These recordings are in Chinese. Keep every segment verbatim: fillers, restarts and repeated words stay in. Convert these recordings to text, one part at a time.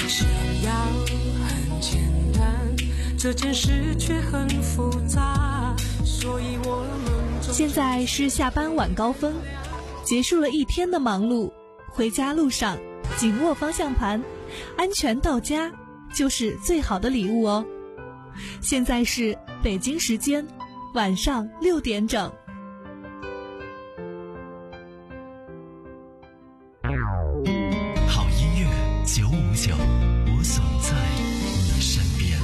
想要很简单，这件事却很复杂，所以我们现在是下班晚高峰，结束了一天的忙碌，回家路上紧握方向盘，安全到家就是最好的礼物哦。现在是北京时间晚上六点整。 好音乐九五九，我总在你身边。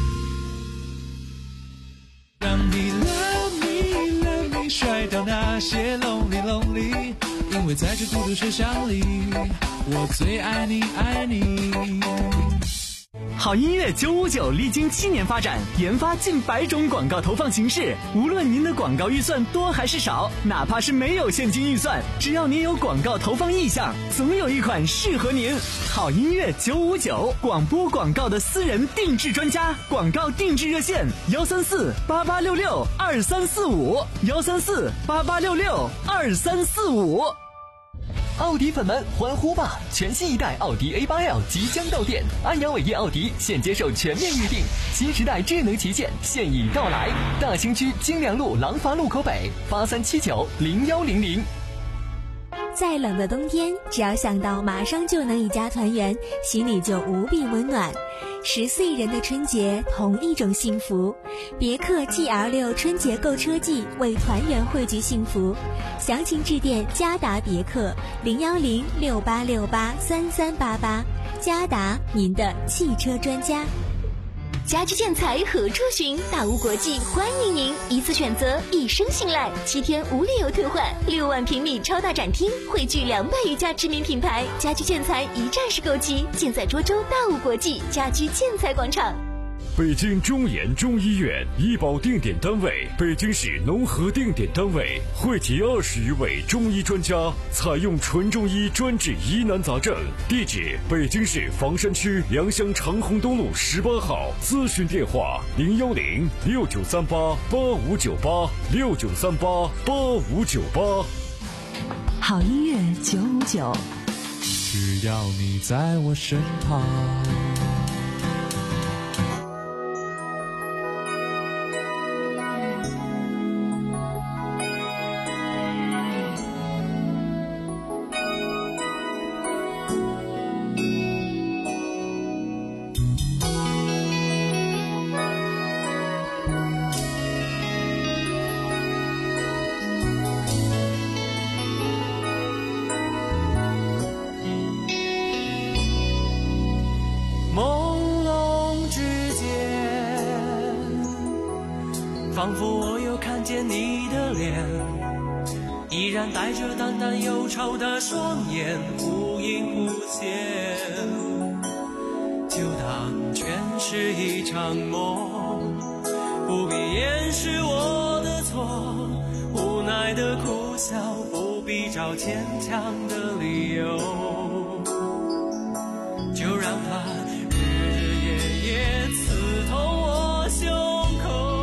让你 love me love me 甩掉那些 lonely lonely， 因为在这孤独世上里，我最爱你爱你。 好音乐九五九历经七年发展，研发近百种广告投放形式。无论您的广告预算多还是少，哪怕是没有现金预算，只要您有广告投放意向，总有一款适合您。好音乐九五九，广播广告的私人定制专家，广告定制热线幺三四八八六六二三四五幺三四八八六六二三四五。 奥迪粉们欢呼吧！全新一代奥迪 A 八 L 即将到店，安阳伟业奥迪现接受全面预定，新时代智能旗舰现已到来。大兴区金良路廊坊路口北八三七九零幺零零。 再冷的冬天，只要想到马上就能一家团圆，心里就无比温暖。十岁人的春节，同一种幸福。别克 G L 六 春节购车季，为团圆汇聚幸福。详情致电嘉达别克零幺零六八六八三三八八，嘉达您的汽车专家。 家居建材何处寻？大屋国际欢迎您，一次选择，一生信赖，七天无理由退换，六万平米超大展厅，汇聚两百余家知名品牌，家居建材一站式购齐，尽在涿州大屋国际家居建材广场。 北京中研中医院医保定点单位，北京市农合定点单位，汇集二十余位中医专家，采用纯中医专治疑难杂症。地址：北京市房山区良乡长虹东路十八号。咨询电话：零幺零六九三八八五九八六九三八八五九八。 好音乐九五九， 只要你在我身旁。 仿佛我又看见你的脸，依然带着淡淡忧愁的双眼，忽隐忽现，就当全是一场梦，不必掩饰我的错，无奈的苦笑，不必找坚强的理由，就让它日日夜夜刺痛我胸口，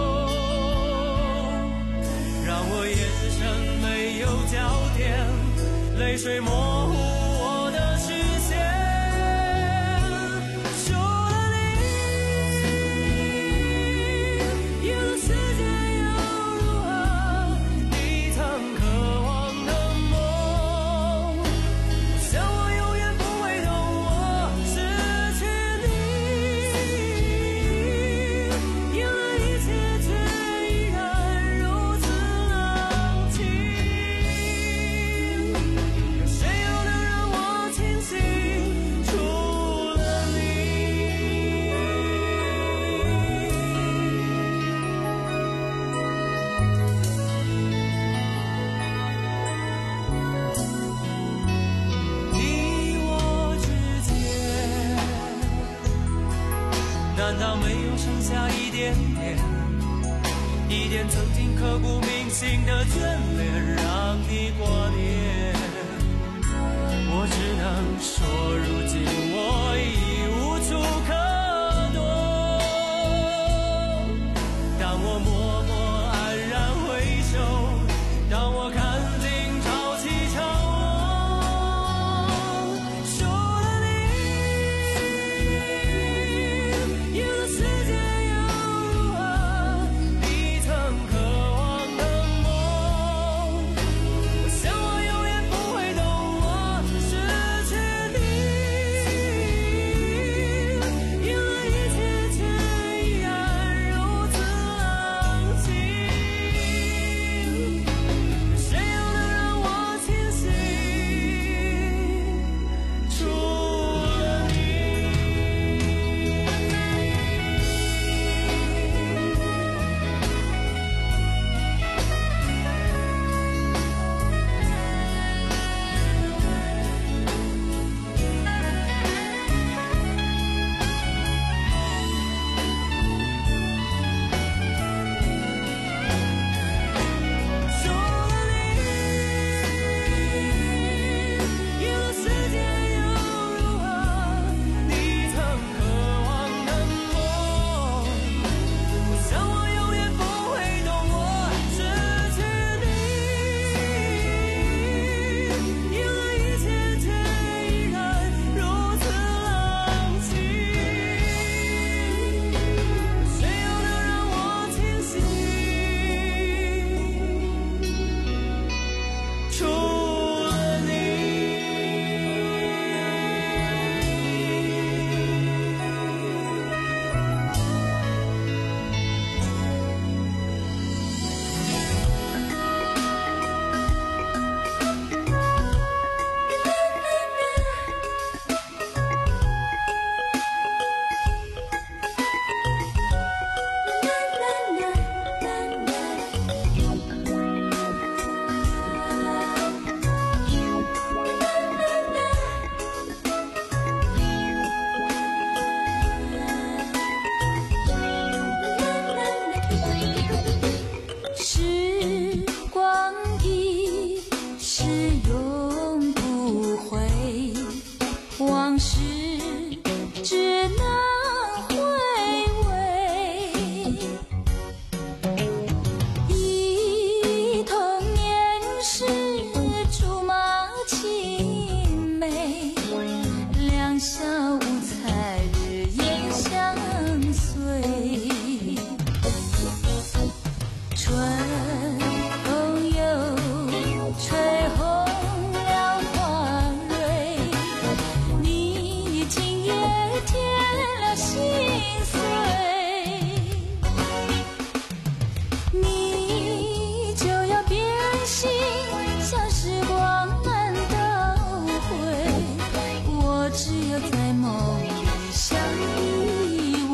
让我眼神没有焦点，泪水模糊我的视线。除了你，一路世界又如何？你曾渴望的梦，像我永远不会懂我失去你，因为一切却依然如此冷清。有谁又能让我清醒？除了你。你我之间，难道没有剩下一点点，一点曾经刻骨铭心的眷恋，让你挂念？我只能说，如今我已无处可躲。当我默默安然回首，当我看尽潮起潮落，除了你， 只能回味。忆童年时竹马青梅，两小无猜日夜相随。春风又吹红了花蕊，你今夜添了心碎。你就要变心，像时光难倒回，我只有在梦里相依偎。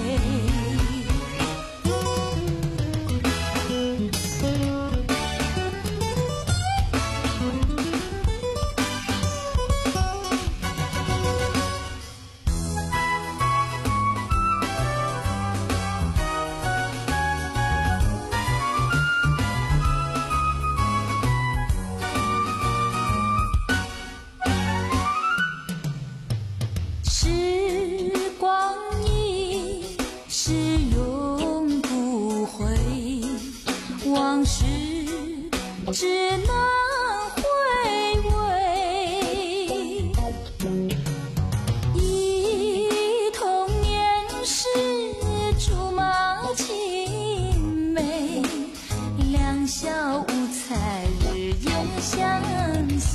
时光一逝永不回，往事只能回味。忆童年时竹马青梅，两小无猜日夜相随。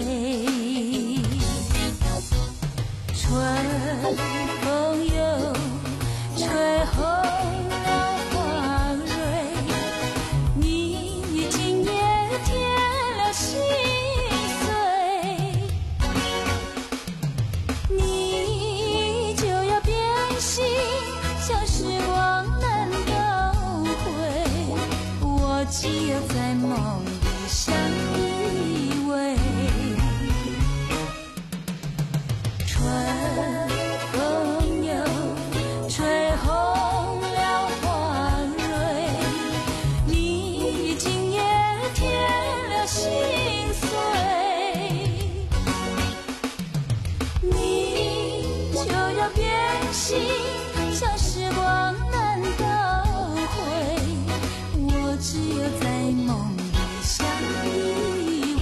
春风又吹红了花蕊，你今夜添了心碎。你就要变心，像时光难倒回，我只有在梦里相依偎。春风又吹红了花蕊，你今夜添了心碎。你就要变心，像时光难倒回，我只有在梦里相依偎。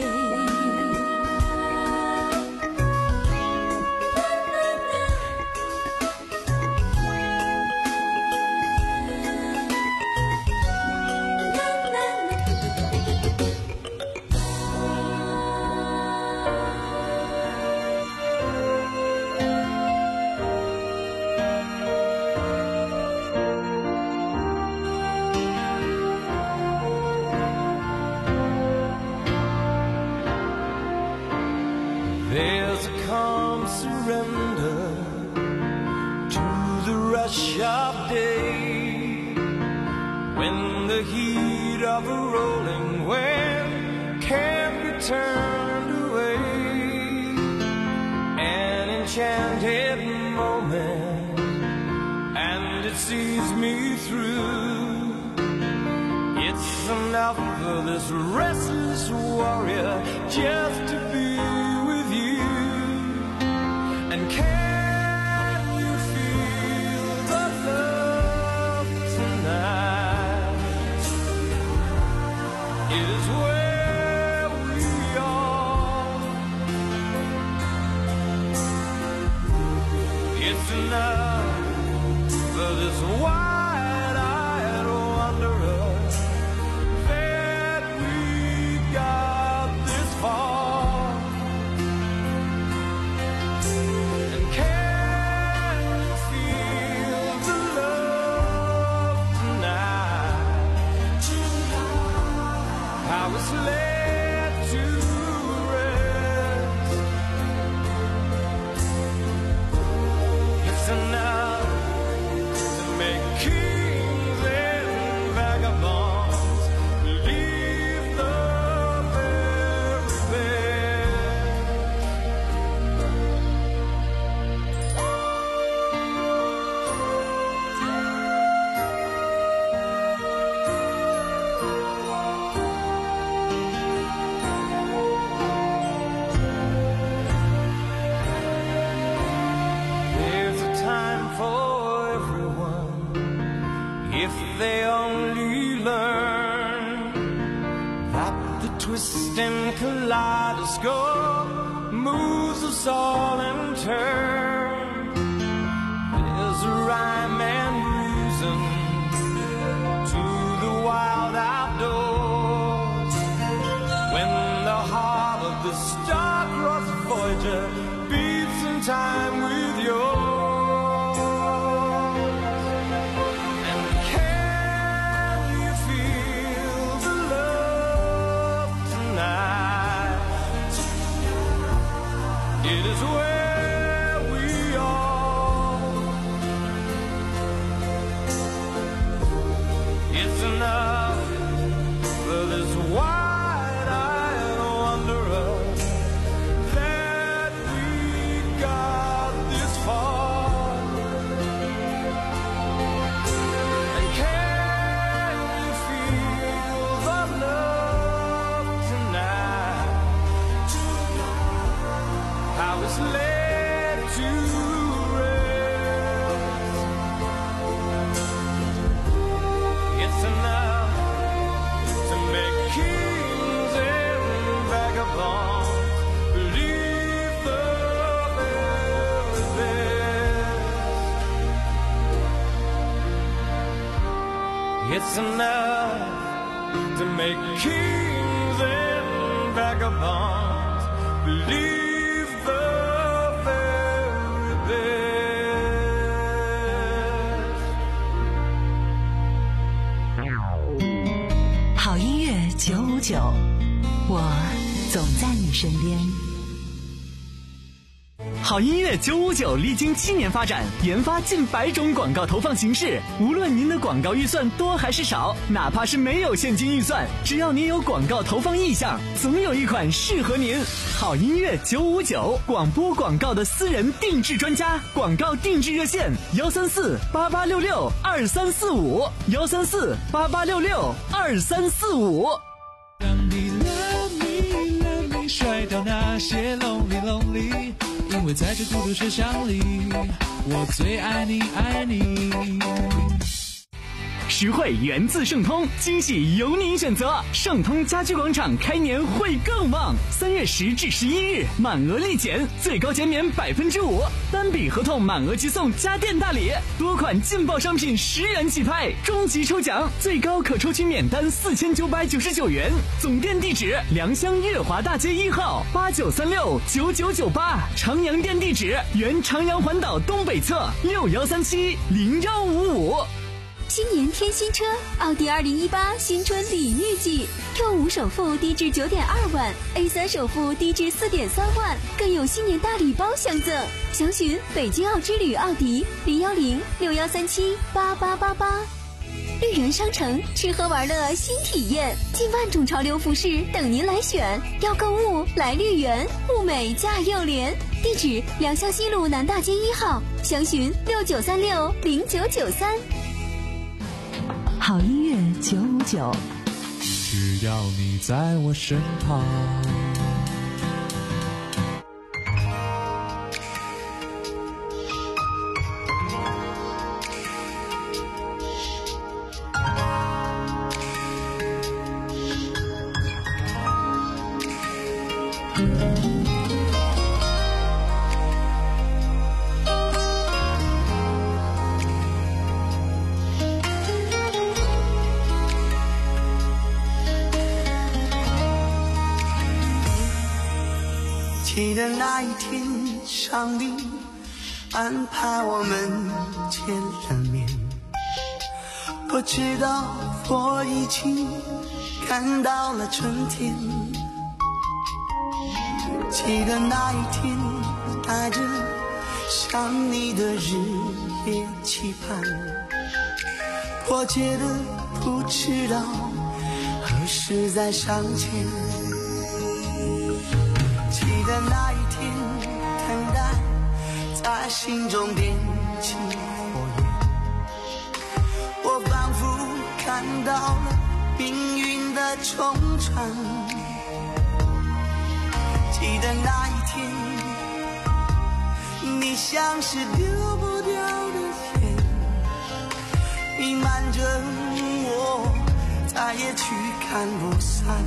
There's a calm surrender to the rush of day, when the heat of a rolling wave can't be turned away. An enchanted moment, and it sees me through. It's enough for this restless warrior just to be with you. And can you feel the love tonight? It is where we are. It's enough for this wide-eyed wanderer that we got this far. And can you feel the love tonight? How it's led to rest. It's enough to make kings and vagabonds leave the very best. if they only learn that the twisting kaleidoscope moves us all in turn. There's a rhyme and reason to the wild outdoors when the heart of the star-crossed Voyager beats in time with yours. It is where we are. It's enough for this wide-eyed wanderer that we got this far. And can you feel the love tonight? How it's led to rest. It's enough to make kings and vagabonds believe the very best. It's enough to make kings and vagabonds believe 九五九，我总在你身边。 好音乐九五九历经七年发展，研发近百种广告投放形式。无论您的广告预算多还是少，哪怕是没有现金预算，只要您有广告投放意向，总有一款适合您。好音乐九五九，广播广告的私人定制专家，广告定制热线：幺三四八八六六二三四五，幺三四八八六六二三四五。 让你 love me love me 甩掉那些 lonely lonely， 因为在这孤独车厢里，我最爱你爱你。 实惠源自盛通，惊喜由您选择。盛通家居广场开年会更旺，三月十至十一日满额立减，最高减免百分之五，单笔合同满额即送家电大礼，多款劲爆商品十元起拍，终极抽奖最高可抽取免单四千九百九十九元。总店地址：良乡月华大街一号八九三六九九九八，长阳店地址：原长阳环岛东北侧六幺三七零幺五五。 新年添新车，奥迪二零一八新春礼遇季 ，Q 五首付低至九点二万 ，A 三首付低至四点三万，更有新年大礼包相赠。详询北京奥之旅奥迪零幺零六幺三七八八八八。绿源商城吃喝玩乐新体验，近万种潮流服饰等您来选。要购物来绿源，物美价又廉。地址：良乡西路南大街一号，详询六九三六零九九三。 好音乐九五九， 只要你在我身旁。 记得那一天，上帝安排我们见了面。我知道我已经看到了春天。记得那一天，带着想你的日夜期盼。我觉得不知道何时再相见。记得那一天，等待在心中点起火焰，我仿佛看到了命运的冲撞。记得那一天，你像是丢不掉的钱， 弥漫着我，再也驱赶不散。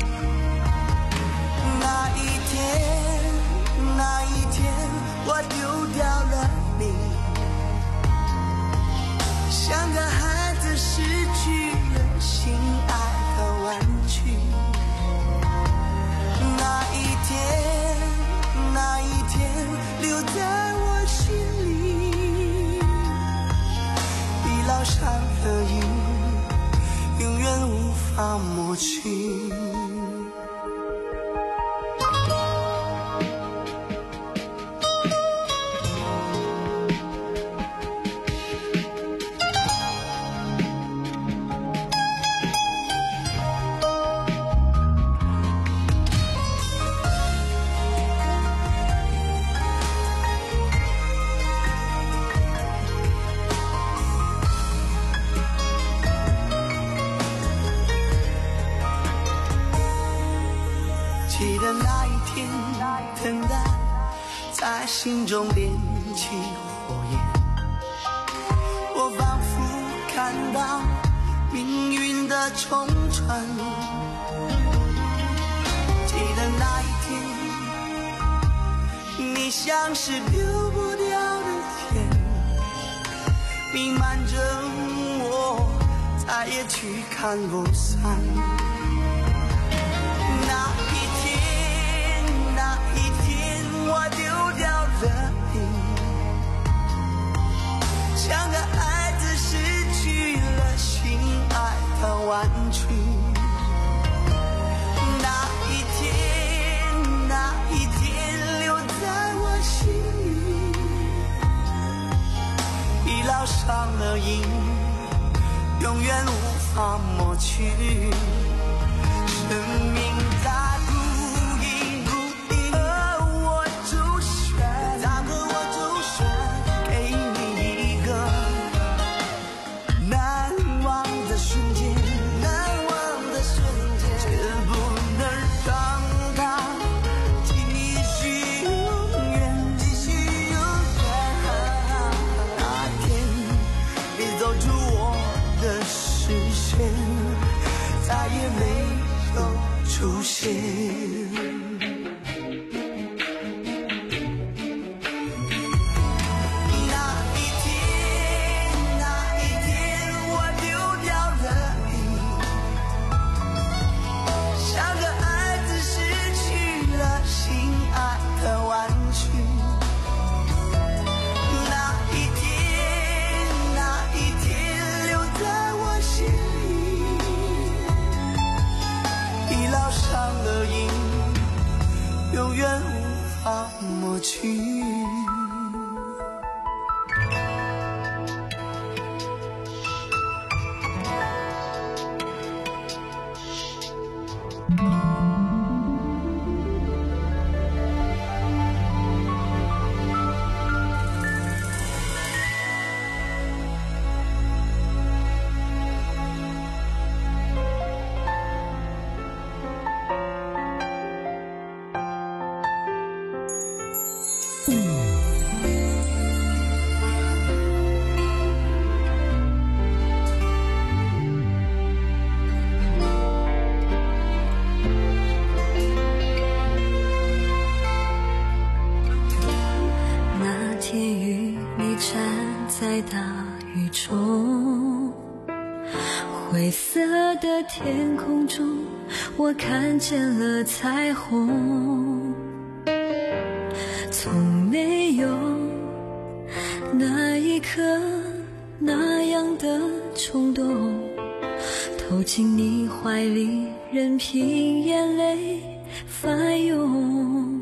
那一天，那一天，我丢掉了你，像个孩子失去了心爱的玩具。那一天，那一天，留在我心里，已烙上了印，永远无法抹去。记得那一天，等待在心中点起火焰，我仿佛看到命运的冲穿。记得那一天，你像是丢不掉的天，弥漫着我，再也驱赶不散。那一天，那一天，我丢掉了你，像个孩子失去了心爱的玩具。那一天，那一天，留在我心里，已烙上了印，永远无法抹去。生命在不应不应和我周旋，它和我周旋，给你一个难忘的瞬间，难忘的瞬间，却不能让它继续永远，继续永远。那天你走出我的视线，再也没出现。永远无法抹去。 在大雨中，灰色的天空中，我看见了彩虹。从没有那一刻那样的冲动，投进你怀里，任凭眼泪翻涌，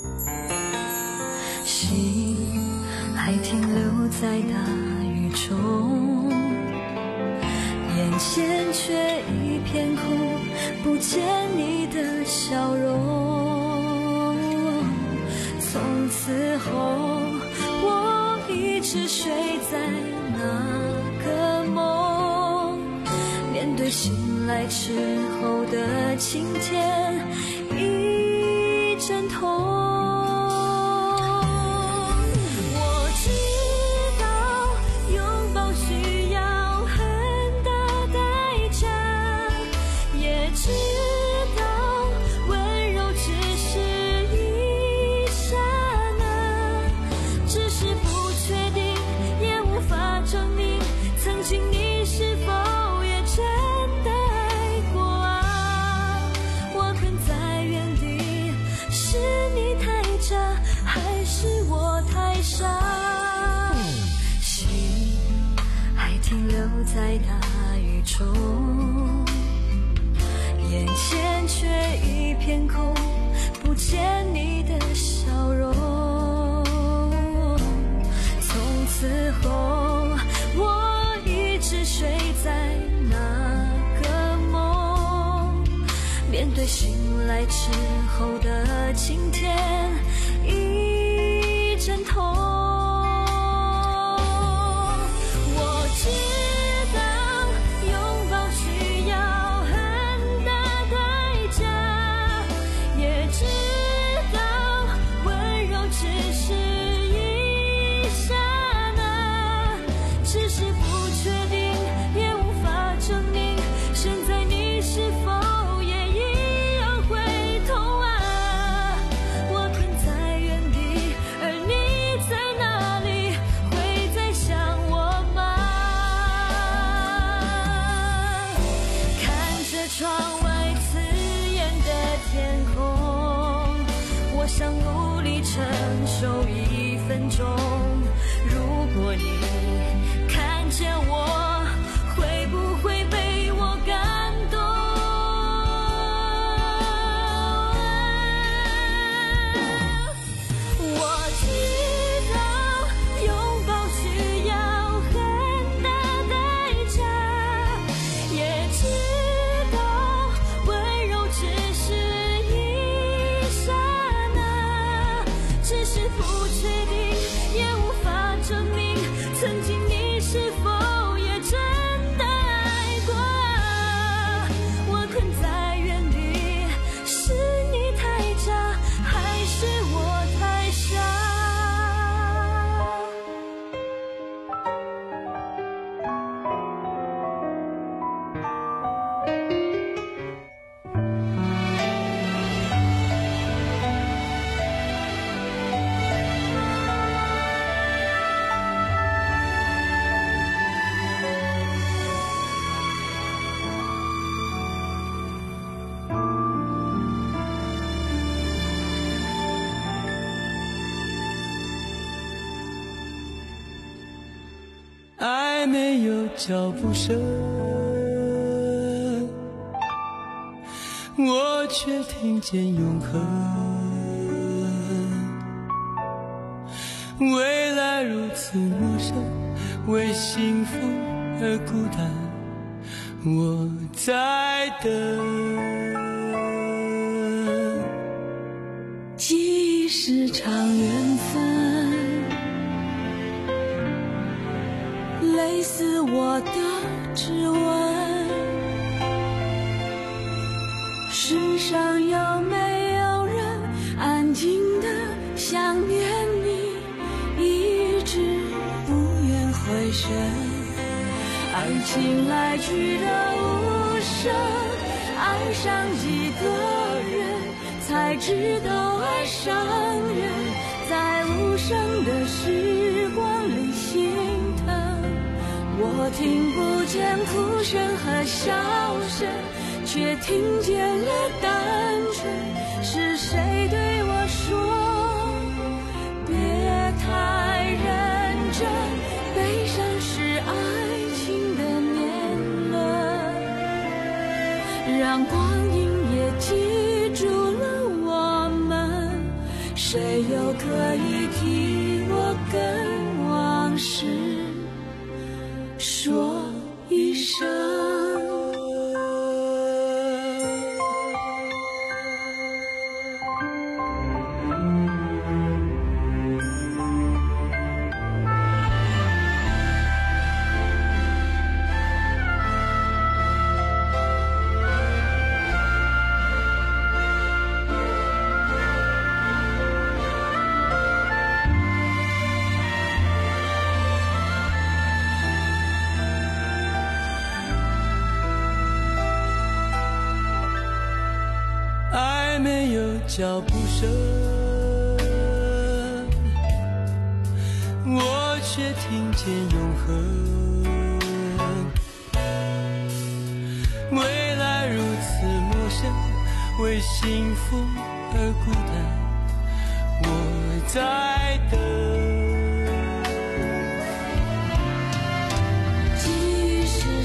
心还停留在大雨中，眼前却一片空，不见你的笑容。从此后我一直睡在那个梦，面对醒来之后的晴天，一阵痛。我知道拥抱需要很在大雨中，眼前却一片空，不见你的笑容。从此后我一直睡在那个梦，面对醒来之后的晴天一阵痛。想努力承受一分钟，如果你看见我，会不会被我感动？我知道拥抱需要很大代价，也知道温柔只是一刹那，只是不确定，也无法证明，曾经你是否也真的爱过啊？我困在原地，是你太假，还是我太傻？ 爱没有脚步声，我却听见永恒。未来如此陌生，为幸福而孤单，我在等。 记忆是场缘分，类似我的指纹。世上有没有人安静地想念你，一直不愿回神？爱情来去的无声，爱上几个人才知道爱上人，在无声的时光里心疼。我听不见哭声和笑声，却听见了单纯。是谁对我说别太认真，悲伤是爱情的年轮，让光阴也记住了我们，谁又可以替我跟往事说一声？ 爱没有脚步声，我却听见永恒。未来如此陌生，为幸福而孤单，我在等。 记忆是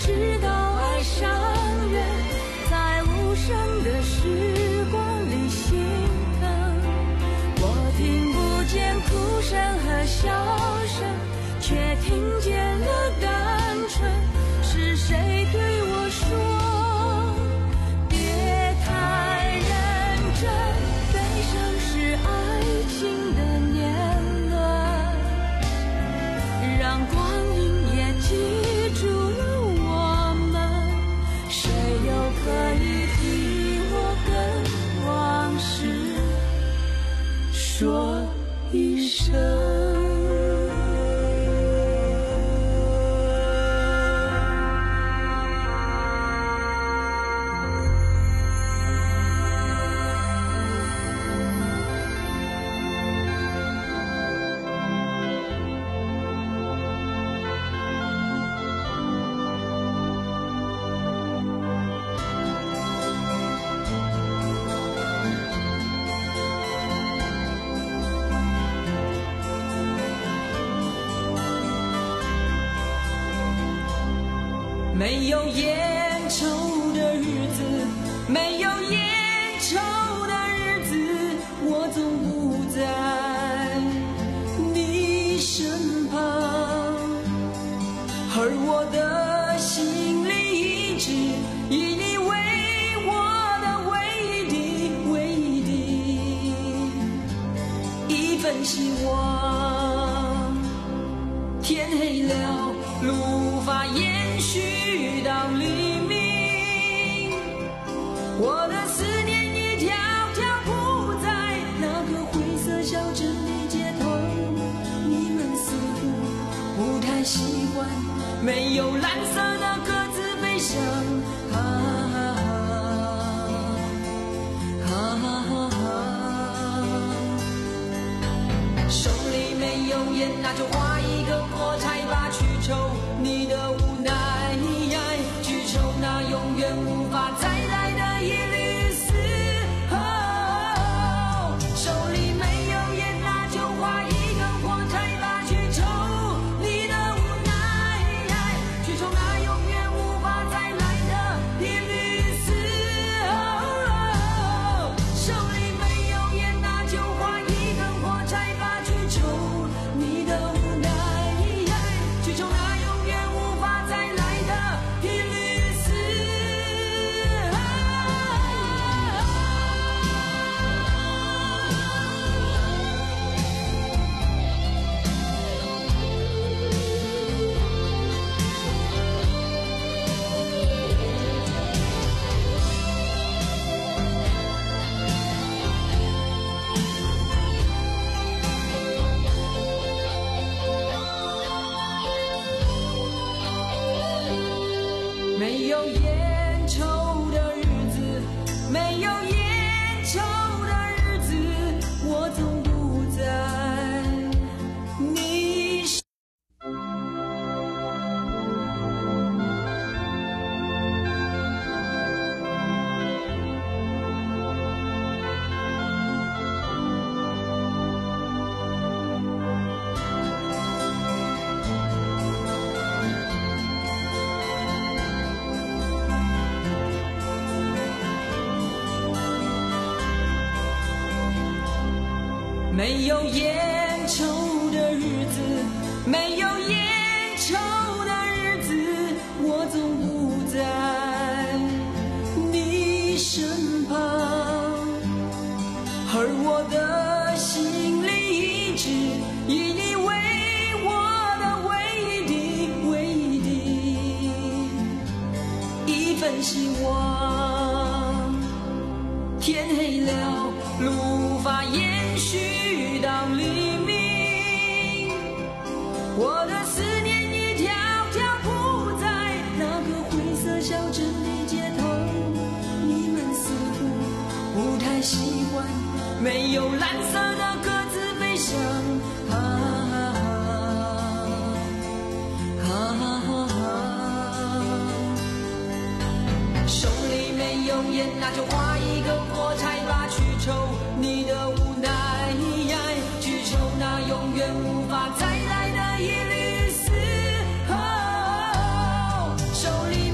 知道爱上人，在无声的时光里心疼。我听不见哭声和笑声，却听见了单纯。是谁对我说，别太认真，悲伤是爱情的年轮，让光阴也记住了我们。谁又可以替我跟往事说一声？ 没有烟抽的日子，没有烟抽的日子，我总不在你身旁，而我的心里一直以你为我的唯一唯一一份希望。天黑了，路无法延续到黎明，我的思念一条条铺在那个灰色小镇的街头。你们似乎不太习惯没有蓝色的鸽子飞翔，啊啊啊啊！手里没有烟，那就画一个火柴吧，去抽你的无奈，去抽那永远无法再来的一缕丝。哦，手里没有烟，那就画一根火柴吧，去抽你的无奈，去抽那永远无法再来的一缕丝。哦，手里没有烟，那就画一根火柴吧，去抽你的无奈，去抽那永远无法再来的一缕丝。没有烟抽的日子，没有烟抽的日子，我总不在你身。没有烟抽的日子，没有烟抽的日子，我总不在你身旁，而我的心里一直以你为我的唯一唯一一份希望。天黑了，路无法延续到黎明，我的思念一条条铺在那个灰色小镇的街头。你们似乎不太习惯没有蓝色的鸽子飞翔，啊啊啊！手里没有烟，那就画一根火柴吧，去抽你的无奈，去抽那永远无法再来的一缕丝。哦，手里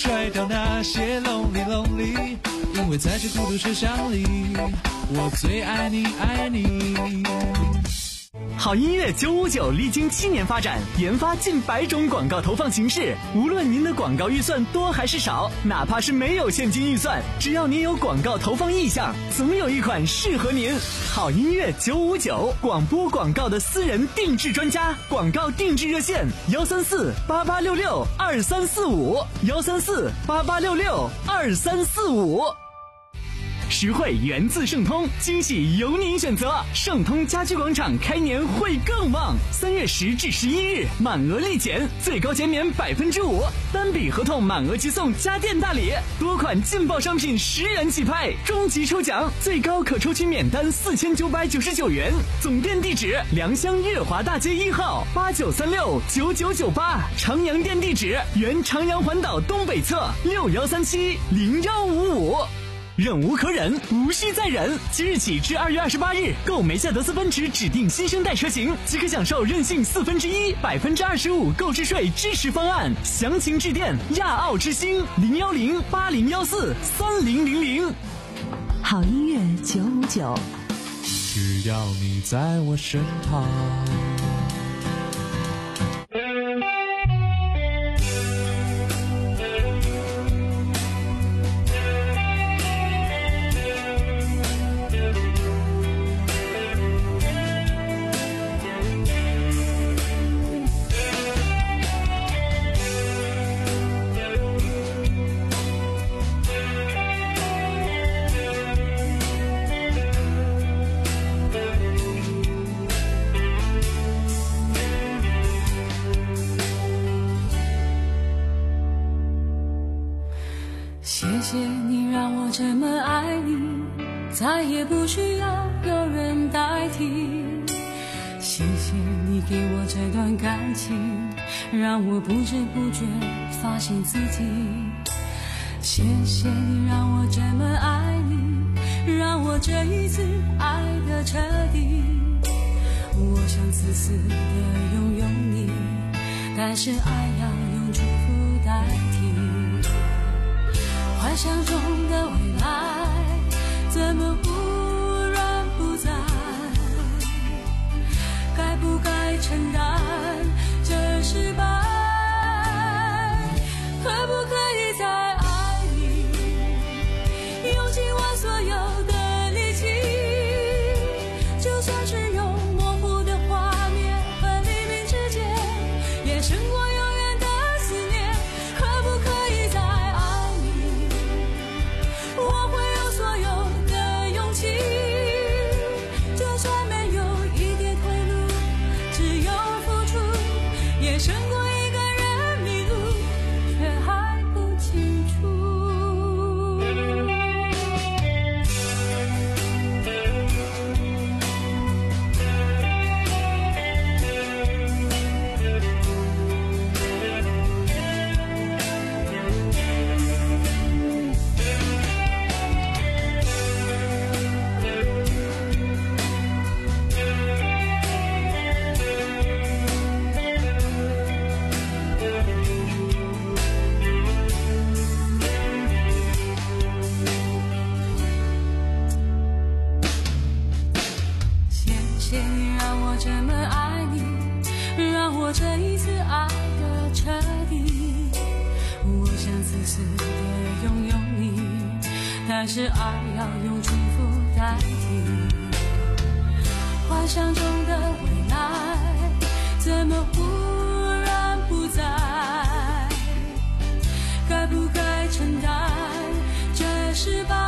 甩掉那些 lonely lonely， 因为在这孤独车厢里，我最爱你爱你。 好音乐九五九历经七年发展，研发近百种广告投放形式。无论您的广告预算多还是少，哪怕是没有现金预算，只要您有广告投放意向，总有一款适合您。好音乐九五九，广播广告的私人定制专家，广告定制热线：幺三四八八六六二三四五，幺三四八八六六二三四五。实惠源自盛通，惊喜由您选择。盛通家居广场开年会更旺，三月十至十一日满额立减，最高减免百分之五，单笔合同满额即送家电大礼，多款劲爆商品十元起拍，终极抽奖最高可抽取免单四千九百九十九元。总店地址：良乡月华大街一号八九三六九九九八，长阳店地址：原长阳环岛东北侧六幺三七零幺五五。忍无可忍，无需再忍。即日起至二月二十八日，购梅赛德斯奔驰指定新生代车型，即可享受任性四分之一、百分之二十五购置税支持方案。详情致电亚奥之星零幺零八零幺四三零零零。 好音乐九五九， 只要你在我身旁。 谢谢你让我这么爱你，再也不需要有人代替。谢谢你给我这段感情，让我不知不觉发现自己。谢谢你让我这么爱你，让我这一次爱得彻底。我想自私的拥有你，但是爱要用祝福代替。幻想中的未来怎么忽然不在？该不该承担这失败？可不可以再爱你，用尽我所有的力气？就算是用模糊的画面和黎明之间，也胜过永远的思念。可不可以再爱你，我会有所有的勇气。就算没有一点退路，只有付出，也胜过一个人迷路却还不清楚。谢谢你让我这么爱你，让我这一次爱得彻底。我想自私的拥有你，但是爱要用祝福代替。幻想中的未来怎么忽然不在？该不该承担这失败？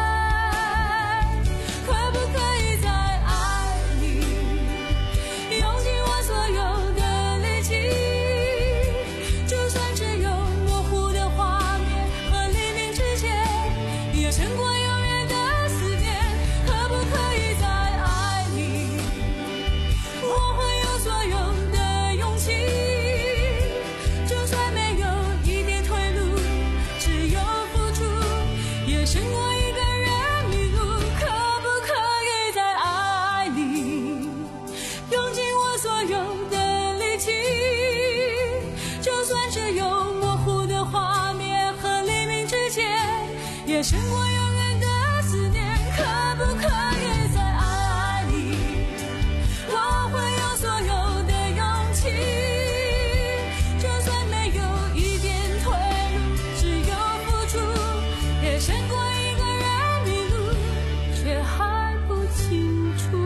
可不可以再爱你，用尽我所有的力气？就算只有模糊的画面和黎明之间，也胜过永远的思念。可不可以再爱你，我会有所有的勇气。 也胜过永远的思念。可不可以在爱里，我会有所有的勇气，就算没有一点退路，只有付出，也胜过一个人迷路，却还不清楚。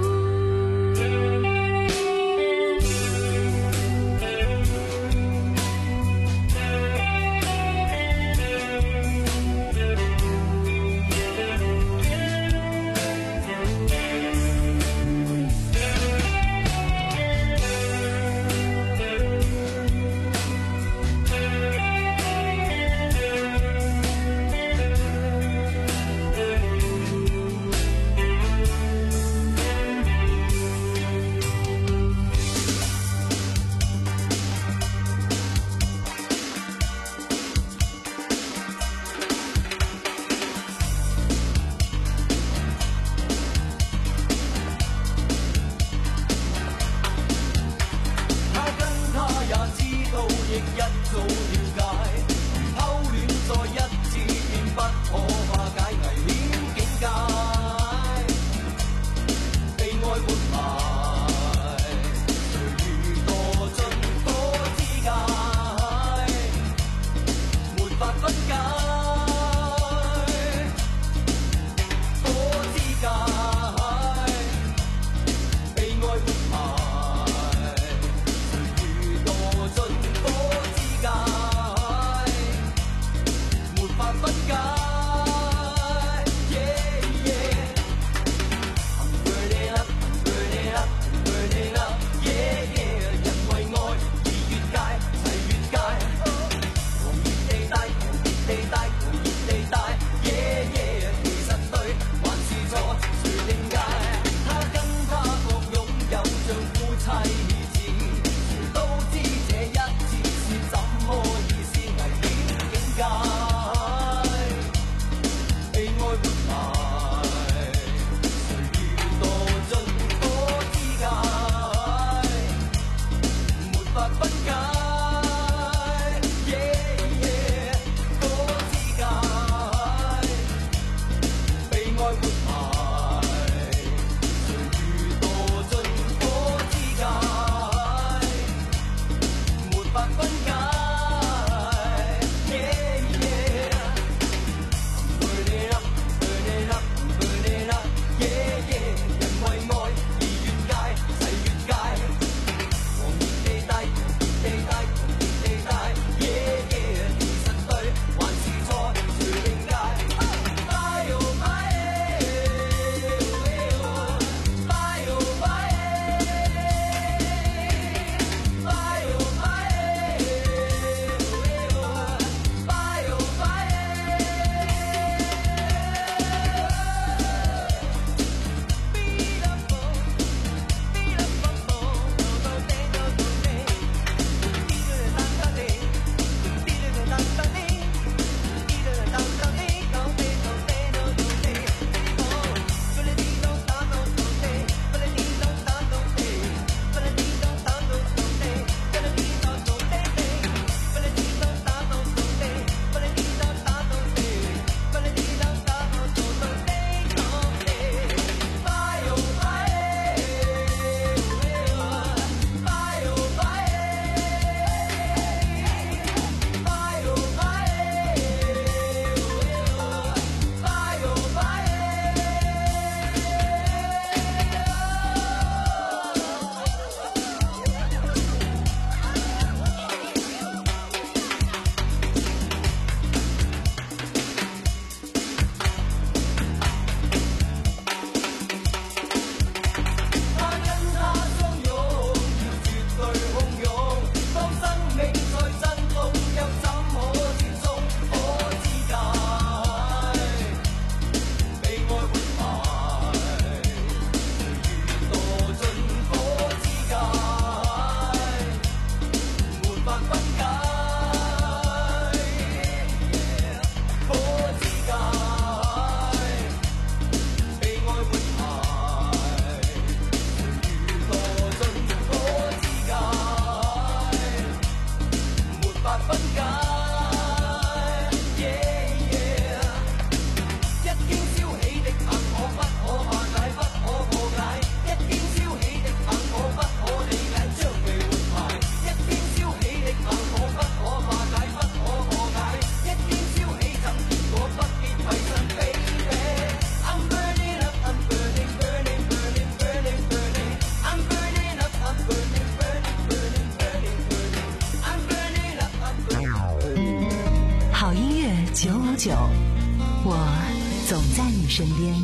九，我总在你身边。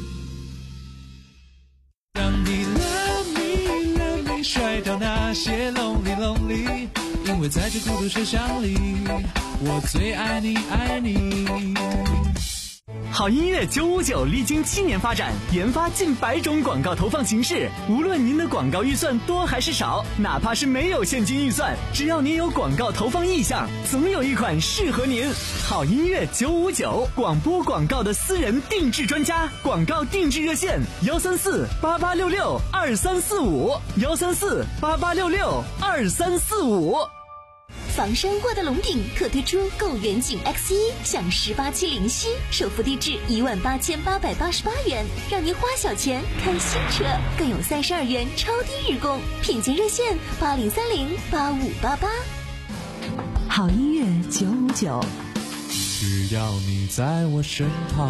当你 love me love me 甩掉那些 lonely lonely， 因为在这孤独车厢里，我最爱你爱你。 好音乐九五九历经七年发展，研发近百种广告投放形式。无论您的广告预算多还是少，哪怕是没有现金预算，只要您有广告投放意向，总有一款适合您。好音乐九五九，广播广告的私人定制专家，广告定制热线：幺三四八八六六二三四五，幺三四八八六六二三四五。 房山沃德龙鼎特推出购远景 X 一 享十八期零息，首付低至一万八千八百八十八元，让您花小钱看新车，更有三十二元超低日供。品鉴热线八零三零八五八八。 好音乐九五九， 只要你在我身旁。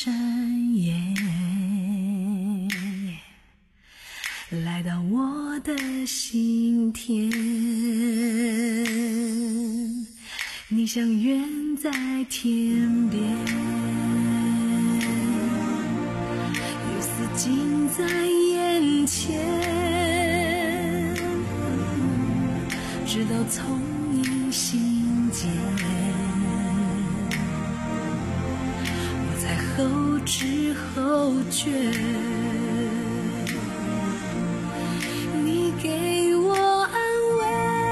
山野，来到我的心田。你像远在天边，有似近在眼前，直到从你心间，我才后知后觉。你给我安慰，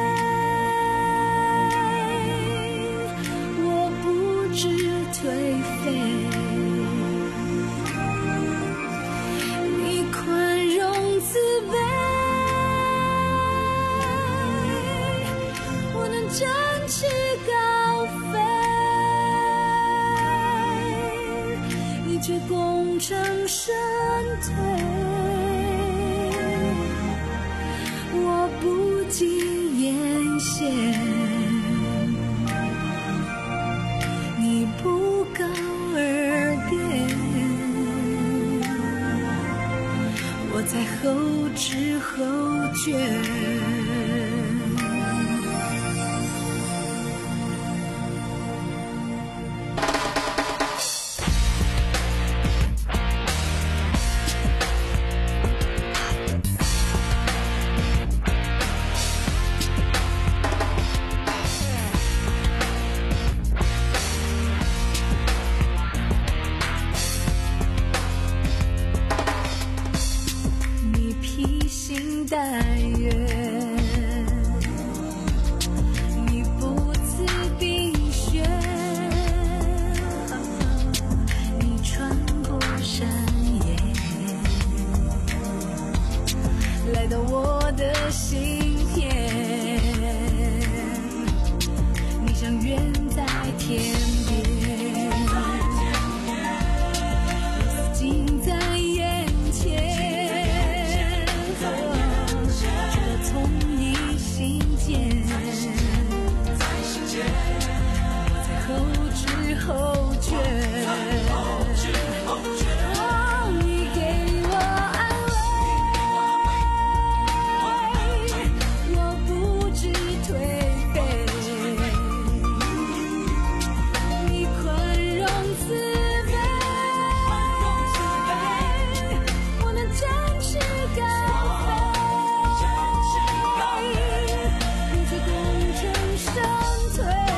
我不知颓废。你宽容慈悲，我能展翅高飞，你却功成身退。我不计言谢，你不告而别，我才后知后觉。但愿你不辞冰雪，你穿过山野，来到我的心田。你像远在天边，有似近在眼前。后知后觉，哦，你给我安慰，我不知颓废。你宽容慈悲，我能展翅高飞，你却功成身退。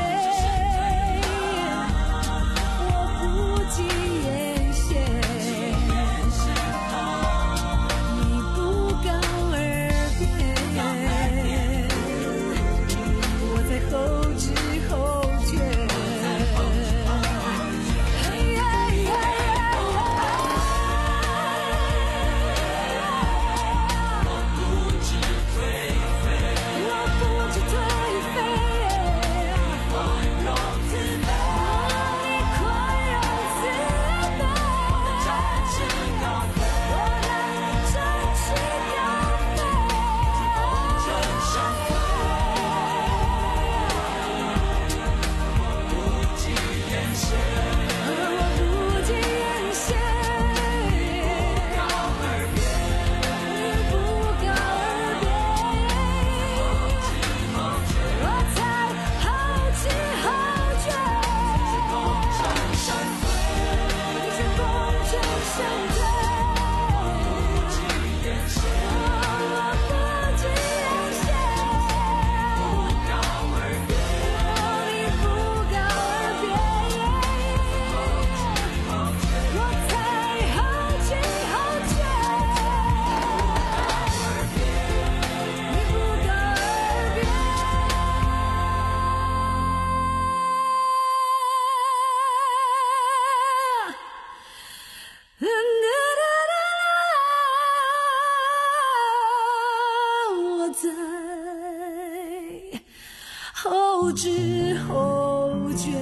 后知后觉。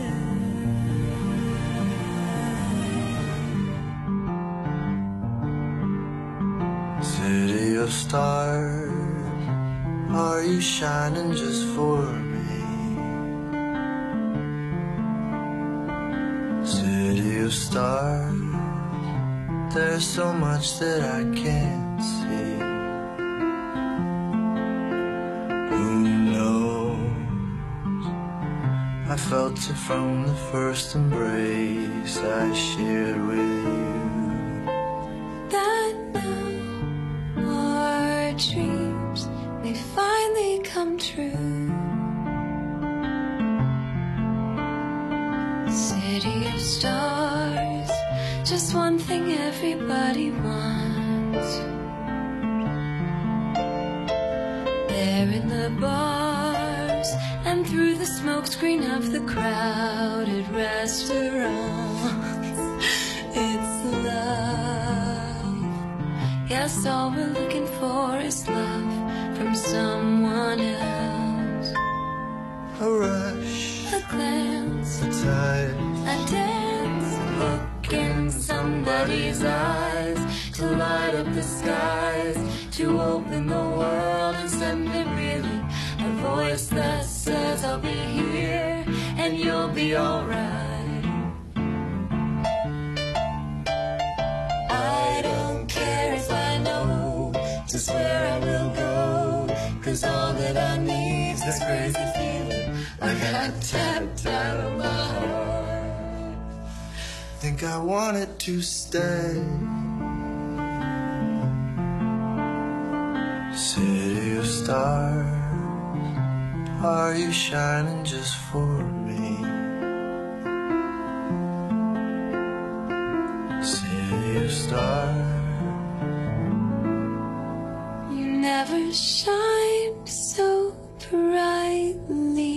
City of stars, are you shining just for me? City of stars, there's so much that I can't see. Who knows? I felt it from the first embrace I shared with you. That now our dreams may finally come true. City of stars, just one thing everybody wants. There in the bars and through the smokescreen of the crowded restaurants, it's love. Yes, all we're looking for is love from someone else. A rush, a glance, a tide, a dance, look in somebody's eyes to light up the skies, to open the world and send it reeling. A voice that says I'll be here and you'll be alright. I don't care if I know just where I will go, 'cause all that I need's this crazy feeling I got tapped out of my heart. think I wanted to stay. City of stars, are you shining just for me? City of stars, you never shine so brightly.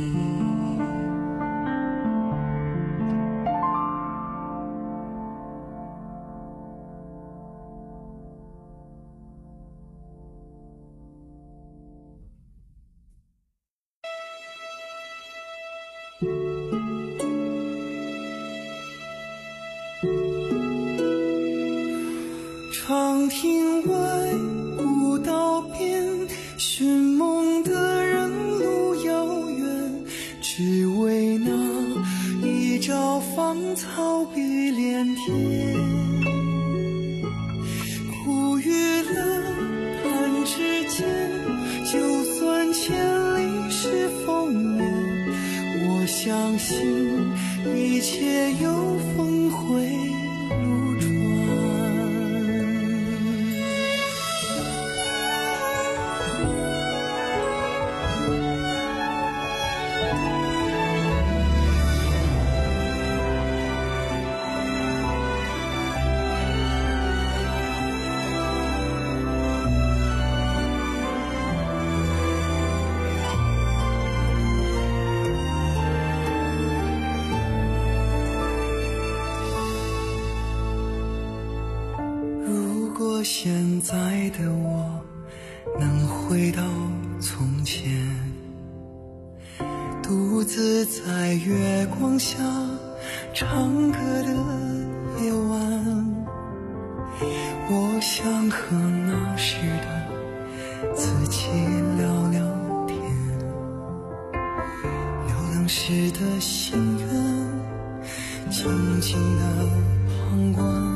长亭外，古道边，寻梦的人路遥远，只为那一朝芳草碧连天。苦与乐，弹指间，就算千里是风烟，我相信一切有峰回路转。现在的我能回到从前，独自在月光下唱歌的夜晚，我想和那时的自己聊聊天，流浪时的心愿，静静的旁观。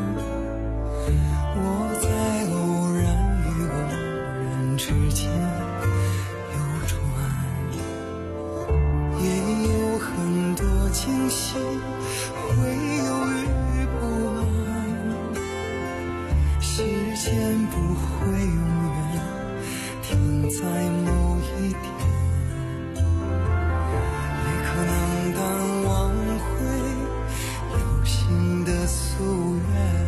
我在偶然与偶然之间流转，也有很多惊喜，会犹豫不安。时间不会永远停在某一点，也可能当挽回有新的夙愿。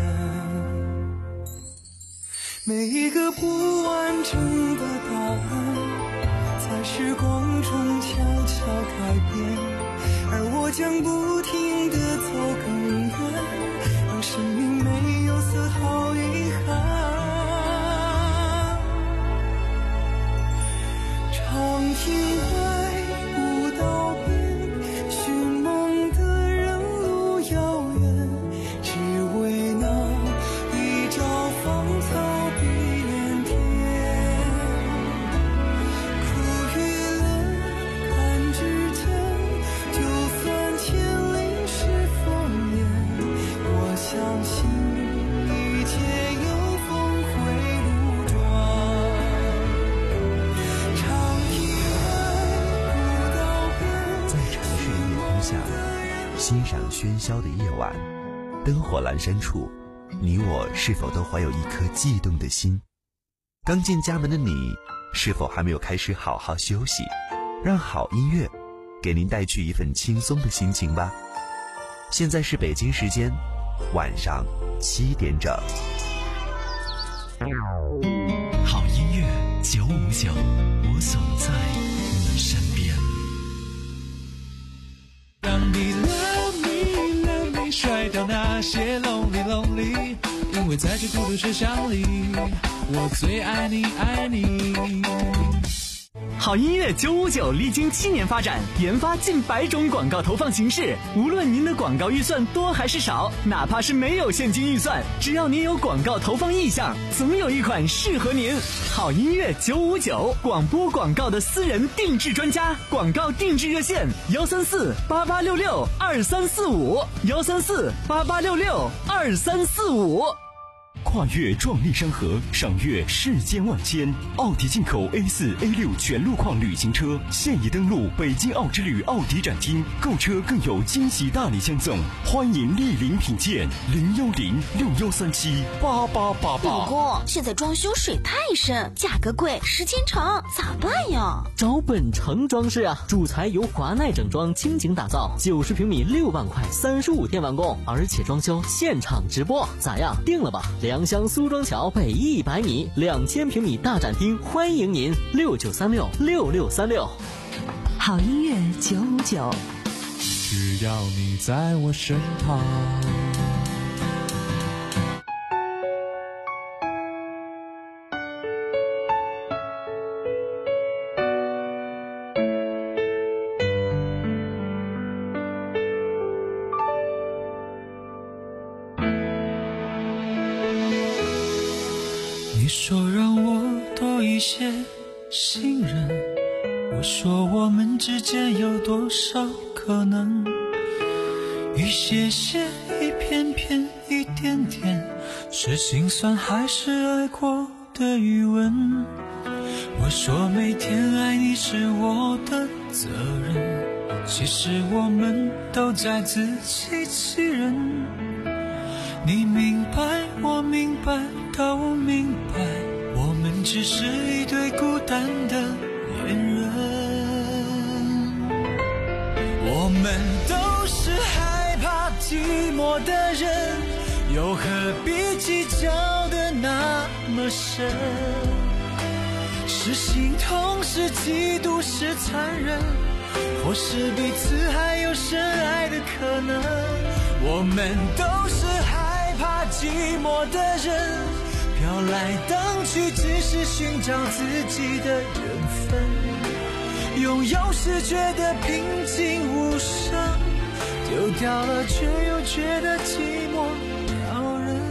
每一个不完整的答案，在时光中悄悄改变，而我将不停地走更远，让生命没有丝毫遗憾。长亭外，古道边，寻梦的人路遥远，只为那一朝芳草。我欣赏喧嚣的夜晚，灯火阑珊处，你我是否都怀有一颗悸动的心？刚进家门的你，是否还没有开始好好休息？让好音乐给您带去一份轻松的心情吧。现在是北京时间晚上七点整。 好音乐九五九，我总在你身边。 让你 love me love me 甩掉那些 lonely lonely， 因为在这孤独车厢里，我最爱你爱你。 好音乐九五九历经七年发展，研发近百种广告投放形式。无论您的广告预算多还是少，哪怕是没有现金预算，只要您有广告投放意向，总有一款适合您。好音乐九五九，广播广告的私人定制专家，广告定制热线：幺三四八八六六二三四五，幺三四八八六六二三四五。 跨越壮丽山河，赏阅世间万千。奥迪进口 A 四 A 六 全路况旅行车现已登陆北京奥之旅奥迪展厅，购车更有惊喜大礼相赠，欢迎莅临品鉴。零幺零六幺三七八八八八。 老公，现在装修水太深，价格贵，时间长，咋办呀？ 找本城装饰啊，主材由华奈整装倾情打造，九十平米六万块，三十五天完工，而且装修现场直播，咋样？定了吧？良乡苏庄桥北一百米，两千平米大展厅，欢迎您六九三六六六三六。 好音乐九五九， 只要你在我身旁。你说让我多一些信任，我说我们之间有多少可能，一些些一片片一点点，是心酸还是爱过的余温。我说每天爱你是我的责任，其实我们都在自欺欺人。你明白我明白都明白，我们只是一对孤单的恋人。我们都是害怕寂寞的人，又何必计较的那么深？是心痛是嫉妒是残忍，或是彼此还有深爱的可能。我们都是害怕寂寞的人，飘来荡去只是寻找自己的缘分。拥有时觉得平静无声，丢掉了却又觉得寂寞扰人。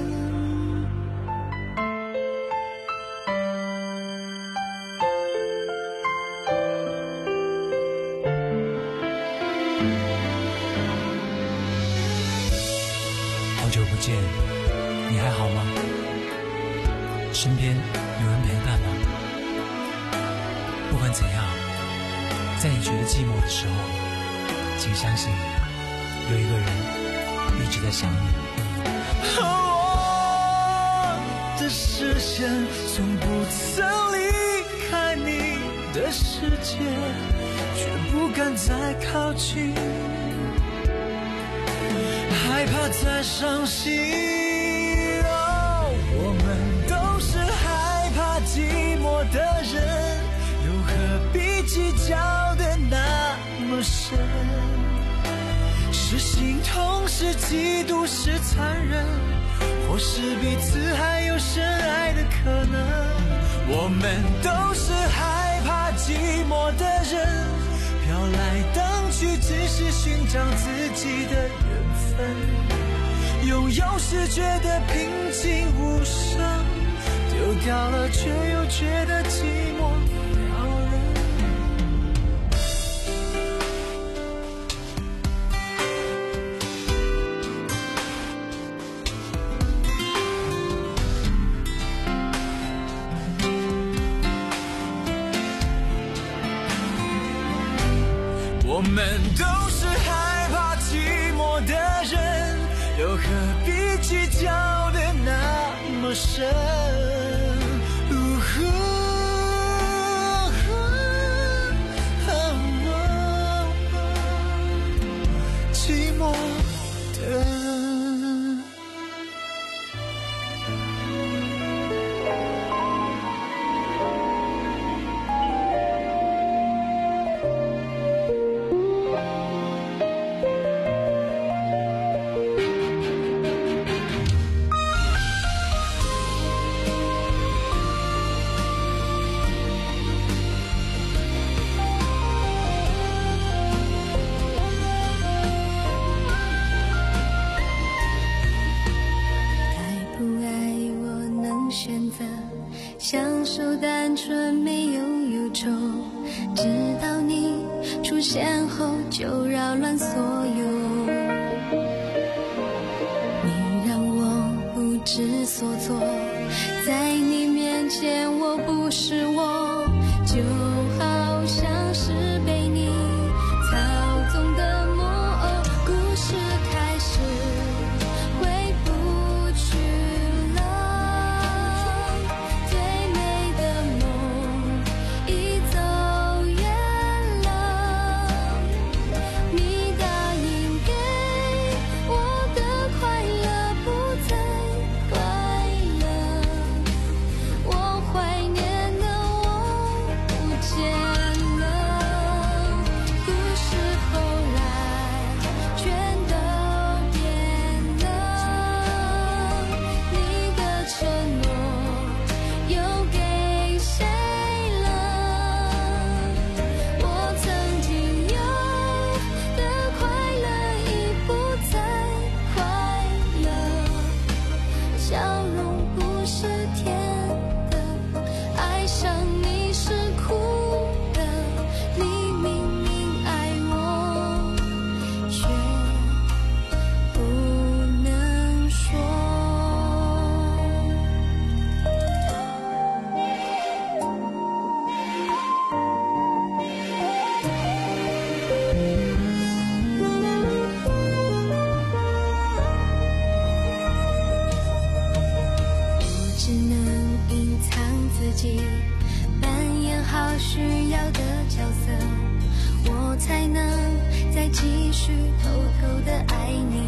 好久不见，你还好吗？身边有人陪伴吗？不管怎样，在你觉得寂寞的时候，请相信有一个人一直在想你。我的视线从不曾离开你的世界，却不敢再靠近，害怕再伤心。哦，我们都是害怕寂寞的人，又何必计较的那么深？是心痛是嫉妒是残忍，或是彼此还有深爱的可能。我们都是害怕寂寞的人，飘来荡去只是寻找自己的缘分。拥有时觉得平静无声，丢掉了却又觉得寂寞扰人。我们都是害怕寂又何必计较的那么深？呜呼寂寞的享受单纯没有忧愁，直到你出现后就扰乱所有。你让我不知所措，在你面前我不是我，就好像是被你操纵的木偶。故事开始回不去了，扮演好需要的角色，我才能再继续偷偷的爱你。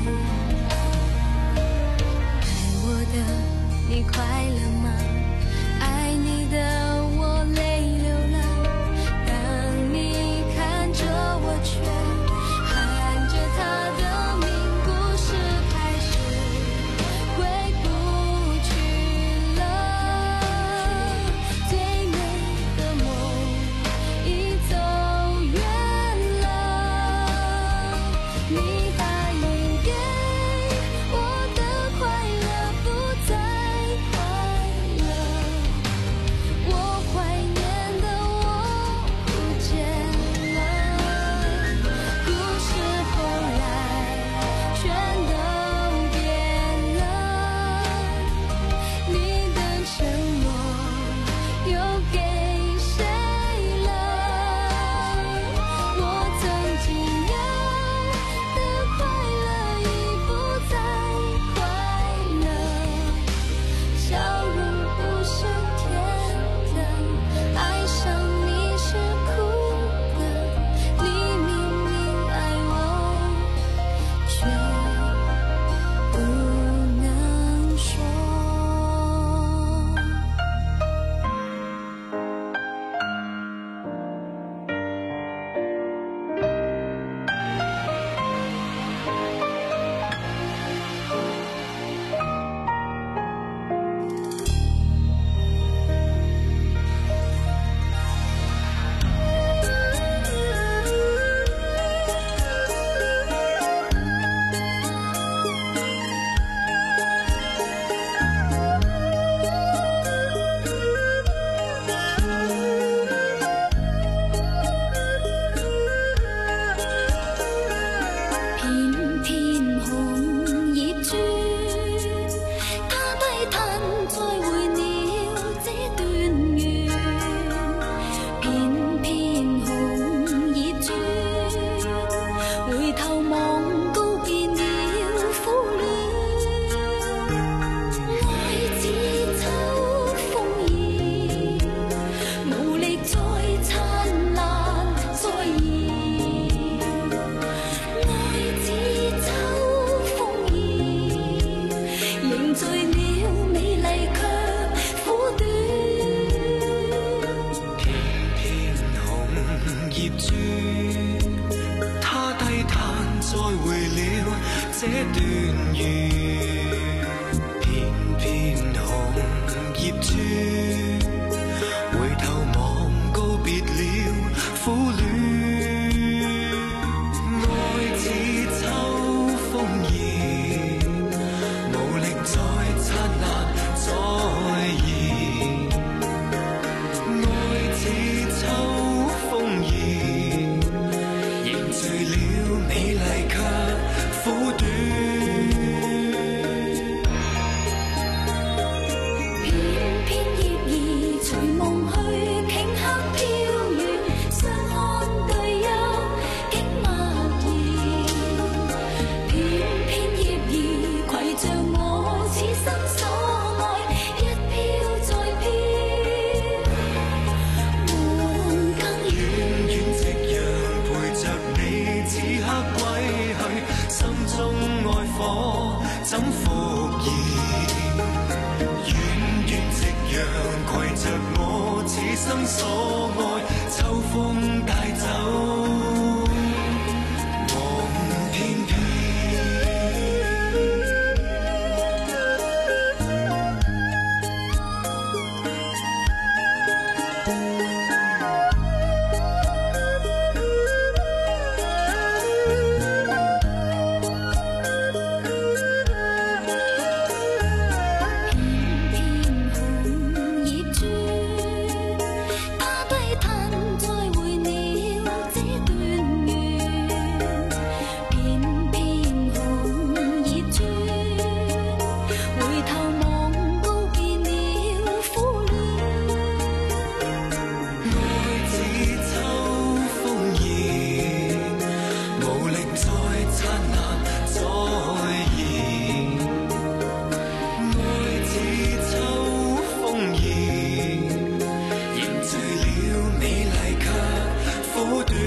爱我的你快乐吗？爱你的我泪流了。当你看着我却喊着他的名，故事开始回不去了。你答应醉了，美麗卻苦短。 片片紅葉珠，他低嘆再會了這段緣。片片紅葉珠，回頭望告別了苦戀。愛似秋風兒，無力再燦爛再現。愛似秋風兒，凝聚了美麗卻苦短。 片片葉兒隨夢去，頃刻飄遠，相看對憂，竟默然。片片葉兒攜着我此生所愛，一飄再飄。夢更遠， 遠遠夕陽陪着你此刻歸去，心中愛火怎復燃？遠遠夕陽攜着我此生所愛，秋風帶走夢翩翩。 葉珠，他低嘆再會了這段緣。片片紅葉珠，回頭望告別了苦戀。 愛似秋風兒，無力再燦爛再現。愛似秋風兒，凝聚了美麗卻苦短。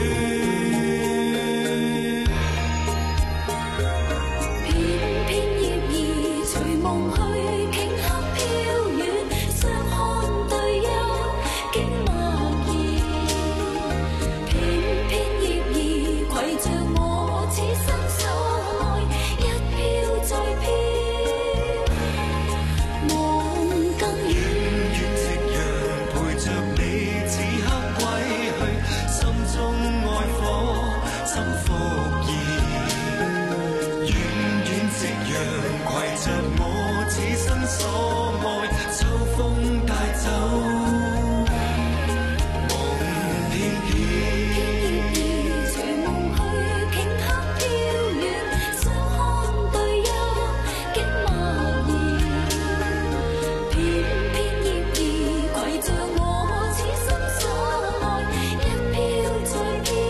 片片葉兒隨夢去，頃刻飄遠，相看對憂，竟默然。片片葉兒攜着我此生所愛，一飄再飄。夢更遠， 遠夕陽陪着你此刻歸去，心中愛火怎復燃？遠遠夕陽攜着我此生所愛，秋風帶走夢翩翩。 隨夢去，頃刻飄遠，相看對憂，竟默然。片片葉兒攜着我此生所愛，一飄再飄。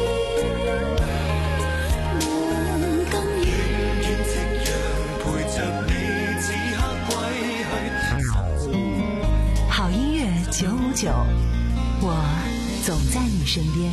夢更遠， 遠夕陽陪着你此刻歸去。 好音樂九五九，我總在你身邊。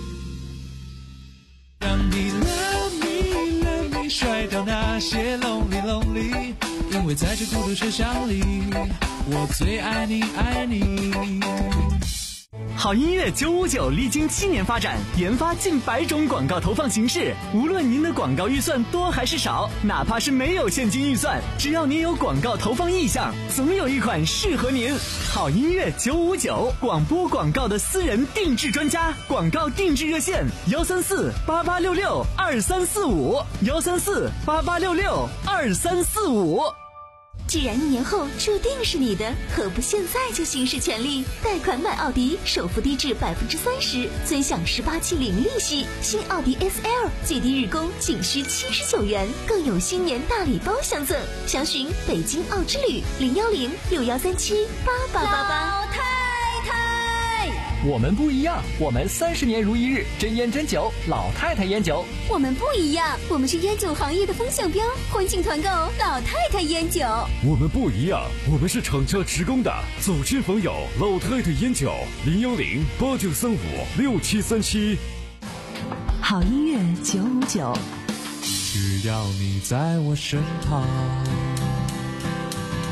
讓你 love me love me 甩掉那些 lonely lonely， 因為在這孤獨車廂裡，我最愛你愛你。 好音乐九五九历经七年发展，研发近百种广告投放形式。无论您的广告预算多还是少，哪怕是没有现金预算，只要您有广告投放意向，总有一款适合您。好音乐九五九，广播广告的私人定制专家，广告定制热线：幺三四八八六六二三四五，幺三四八八六六二三四五。 既然一年后注定是你的，何不现在就行使权利？贷款买奥迪，首付低至百分之三十，尊享十八期零利息。新奥迪 S L 最低日供仅需七十九元，更有新年大礼包相赠。详询北京奥之旅零幺零六幺三七八八八八。 老太太， 我们不一样，我们三十年如一日，真烟真酒，老太太烟酒。 我们不一样，我们是烟酒行业的风向标，欢庆团购老太太烟酒。 我们不一样，我们是厂家直供的，走亲访友，老太太烟酒，零幺零八九三五六七三七。 好音乐九五九， 只要你在我身旁，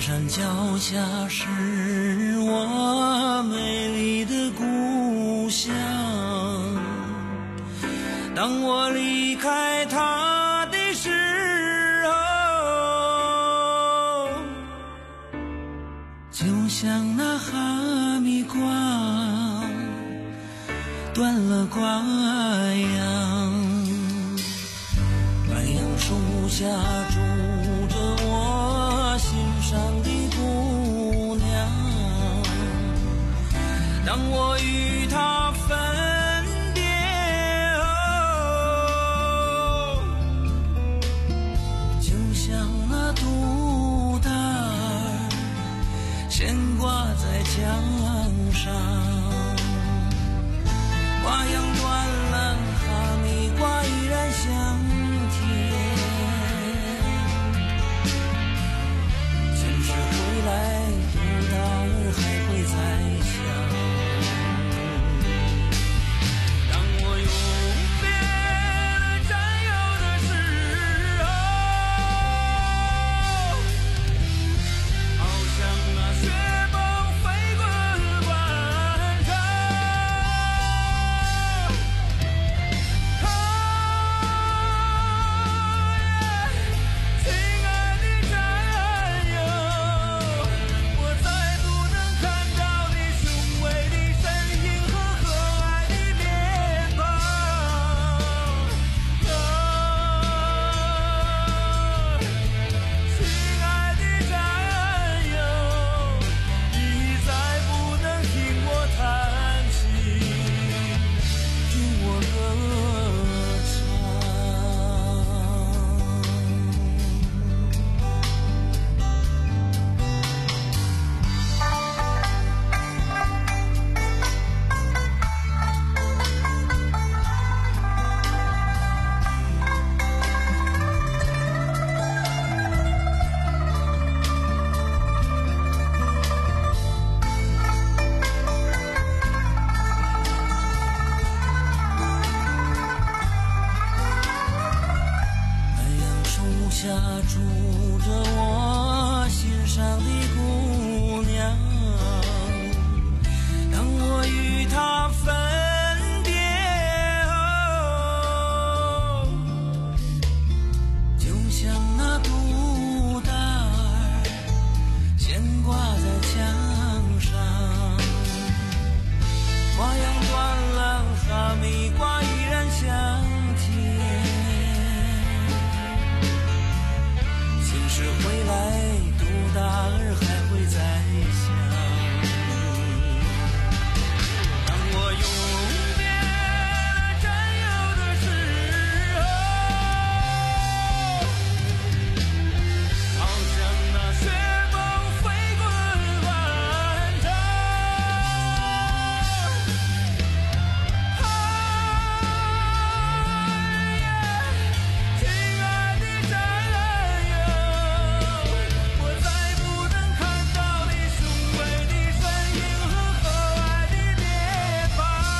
山脚下是我美丽的故乡，当我离开它的时候，就像那哈密瓜断了瓜秧，白杨树下住着我心上的姑娘，当我与她分别后，就像那肚带悬挂在墙上，瓜秧断了，哈密瓜依然香甜，前世回来多大儿还会再想，当我永别了战友的时候，好像那雪崩飞滚万丈，亲爱的战友，我再不能看到你雄伟的身影和可爱的脸庞，亲爱的战友，你再不能听我弹琴，听我歌唱。太阳树下住着我心上的姑娘，当我与她分别后，就像那肚带悬挂在墙上，瓜秧断了，哈密瓜依然香甜，前世回来多大儿还会再想，当我永别了战友的时候，好像那雪崩飞滚万丈，亲爱的战友，我再不能看到你雄伟的身影和可爱的脸庞，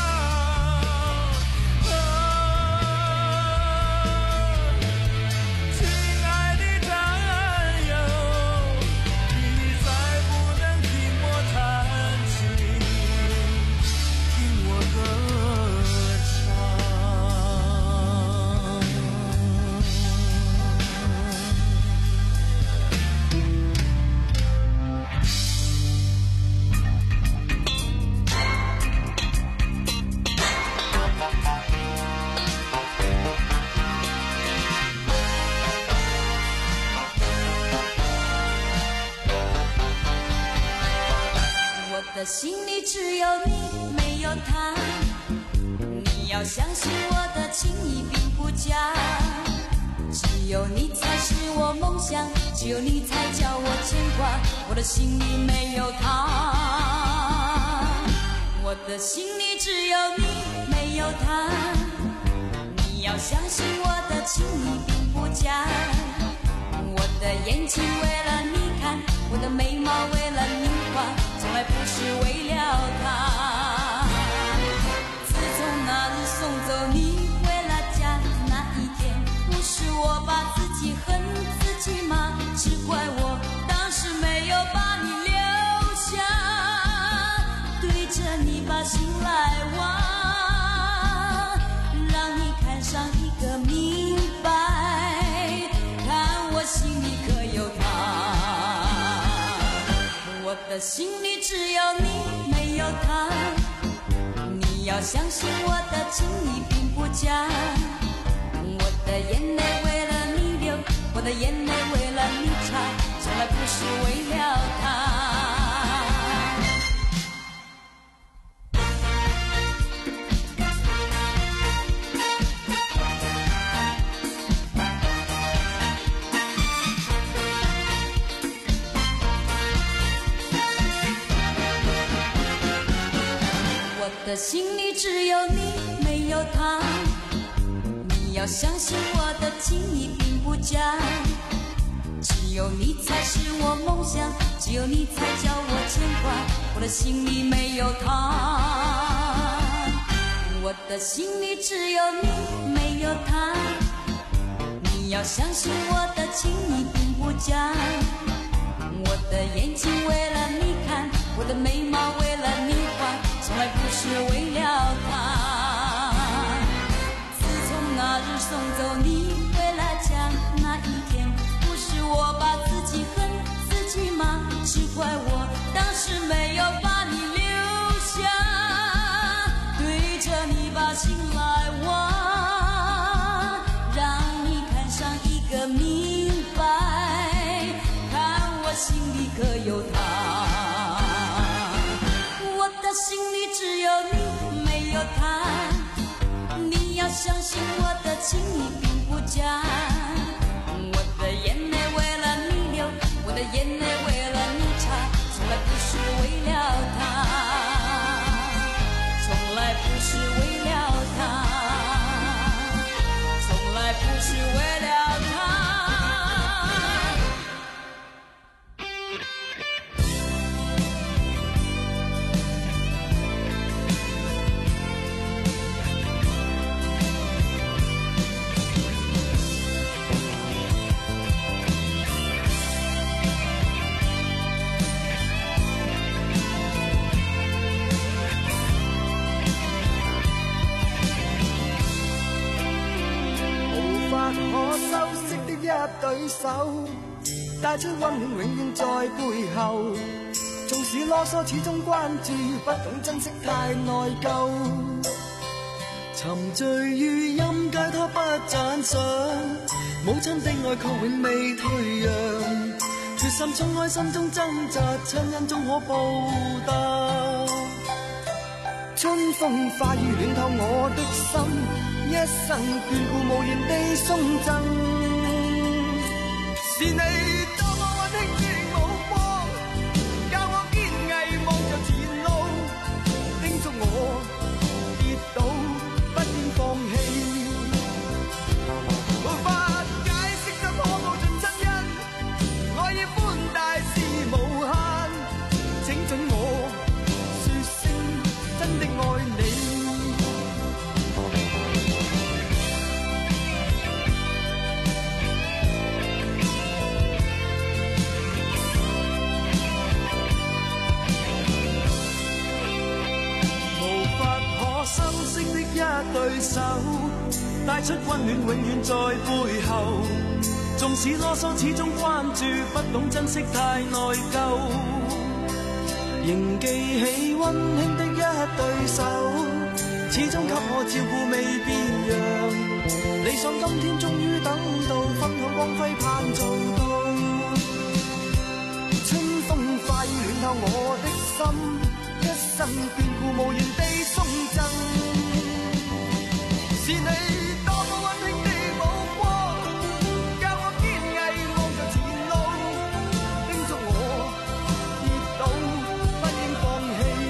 亲爱的战友，你再不能听我弹琴，听我歌唱。 我的心里只有你，没有他。你要相信我的情意并不假，只有你才是我梦想，只有你才叫我牵挂。我的心里没有他，我的心里只有你，没有他。你要相信我的情意并不假，我的眼睛为了你看，我的眉毛为了你画，从来不是为了他。自从那日送走你回了家那一天，不是我把自己恨自己吗？只怪我当时没有把心来挖，让你看上一个明白，看我心里可有他。我的心里只有你没有他，你要相信我的情意并不假，我的眼泪为了你流，我的眼泪为了你擦，从来不是为了他。我的心里只有你没有他，你要相信我的情意并不假，只有你才是我梦想，只有你才叫我牵挂，我的心里没有他。我的心里只有你没有他，你要相信我的情意并不假，我的眼睛为了你看，我的眉毛为了你画，从来不是为了他。自从那日送走你回来家那一天，不是我把自己恨自己吗？只怪我当时没有把你留下，对着你把心来挖，让你看上一个明白，看我心里可有他。我的心里只有你没有他，你要相信我的情意并不假，我的眼泪为了你流，我的眼泪为了你擦，从来不是为了他，从来不是为了他，从来不是为了他。 可修饰的一對手，帶出溫暖永遠在背後。縱使囉嗦，始終關注，不懂珍惜太內疚。沉醉於音階，他不讚賞。母親的愛確永未退讓，決心衝開心中掙扎，親恩終可報答。春風化雨暖透我的心，一生眷顧無言地送贈，是你多麼溫馨的目光，教我堅毅望着前路，叮囑我跌倒不應放棄。無法解釋怎可報盡親恩，愛意寬大是無限，請准我說聲真的愛你。修飾的一對手，帶出溫暖永遠在背後。縱使囉嗦，始終關注，不懂珍惜太內疚。仍記起溫馨的一對手，始終給我照顧未變樣。理想今天終於等到，分享光輝盼做到。春風化雨暖透我的心，一生眷顧無言地送贈，是你多麼溫馨的目光，教我堅毅望着前路，叮囑我跌倒不應放棄。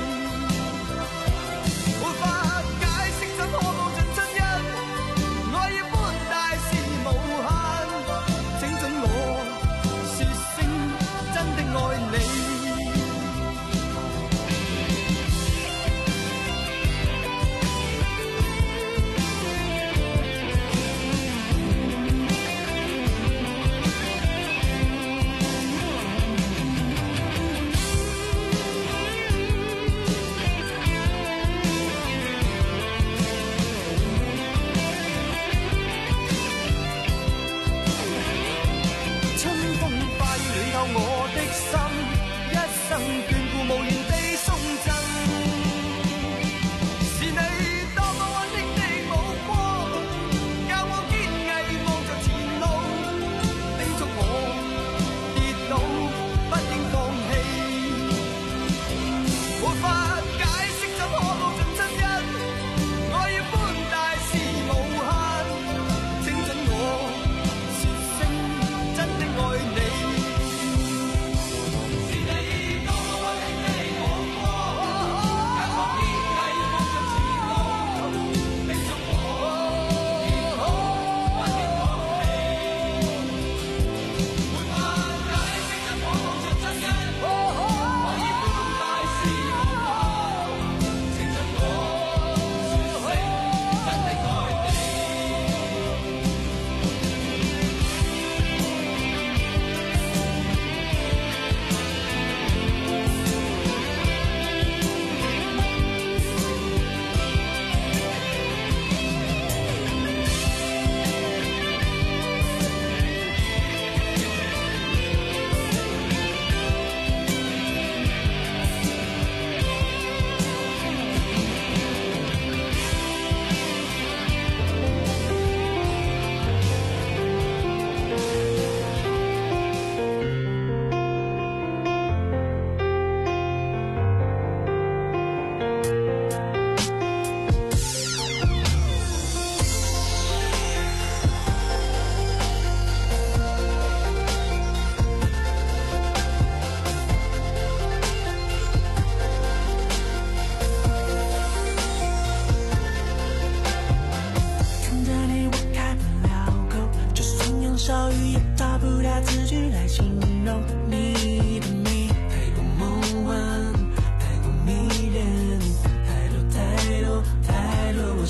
沒法解釋怎可報盡親恩，愛意寬大是無限，請准我說聲真的愛你。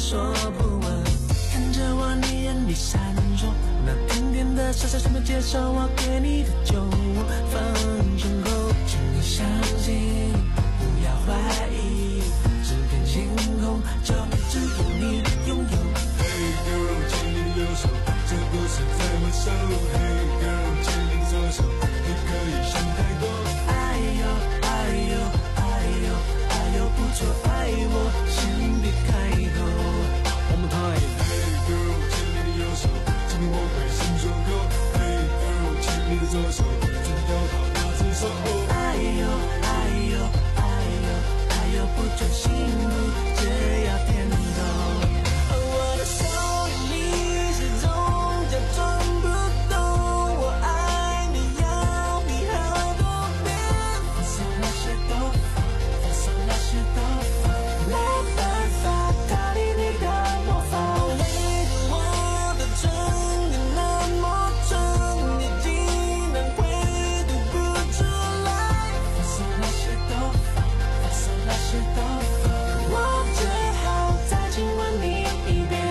说不完。看着我，你眼里闪烁，那甜甜的傻傻什么介绍我给你的酒窝，放身后，请你相信，不要怀疑，这片星空就只有你拥有。Hey girl， 牵你的右手，这不是在玩手。Hey girl， 牵你的左手，你可以想太多。哎呦哎呦哎呦哎呦，不错，爱我先别开口。我们太 Hey girl， 牵你的右手，请我会心说够。Hey girl， 牵你的左手，真要到那只手。哎呦哎呦哎呦哎呦，不准幸福，只要甜头。我的手里你始终假装不懂，我爱你要比好多遍。放松那些都放，放松那些都放，没办法逃离你的魔法。围着我的城，你那么重，你竟然会读不出来。放松那些都放，放松那些都放，我只好再亲吻你一遍。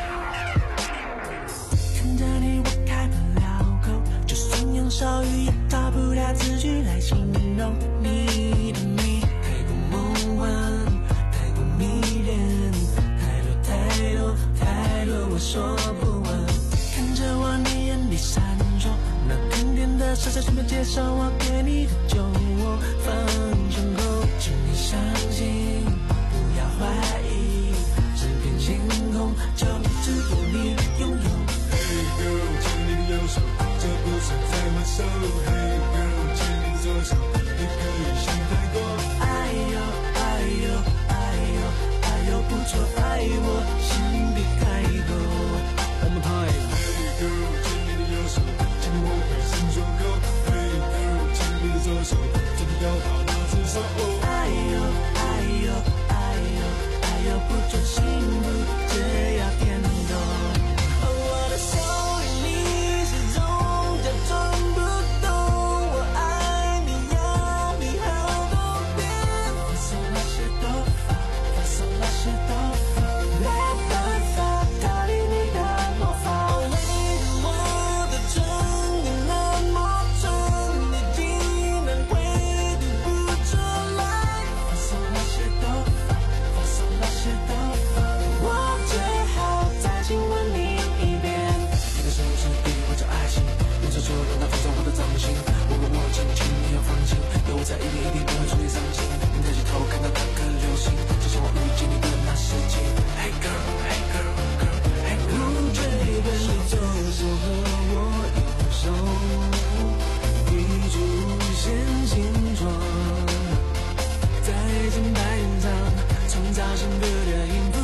看着你我开不了口，就算用手语也找不了字句来形容你的美，太过梦幻，太过迷恋，太多太多太多我说不完。看着我，你眼里闪烁，那甜甜的傻傻什么介绍我给你的酒窝，放身后，请你相信，不要怀疑，这片星空就只有你拥有。Hey girl， 牵你的右手，这不是在玩手。Hey girl， 牵你的左手，你可以想太多。哎呦哎呦哎呦哎呦，不错，爱我先别开口。我们太 Hey girl， 牵你的右手，请我会心说够。Hey girl， 牵你的左手，真要到那只手。哎呦哎呦哎呦哎呦，不准幸福，只要甜头。我的手里你始终假装不懂，我爱你要比好多遍。放松那些都放，放松那些都放，没办法逃离你的魔法。围着我的城，你那么重，你竟然会读不出来。放松那些都放，放松那些都放，我只好再亲吻你一遍。你的手是给我这爱情，用手就让它放纵我的掌心。我问我轻轻，你要放心，有我在一定一定不会处理伤心。你抬起头看到那颗流星，就像我遇见你的那时间。Hey girl， hey girl， girl， hey girl， 追奔你左手和我右手，一出无限形状，在金白云上创造幸福的音符。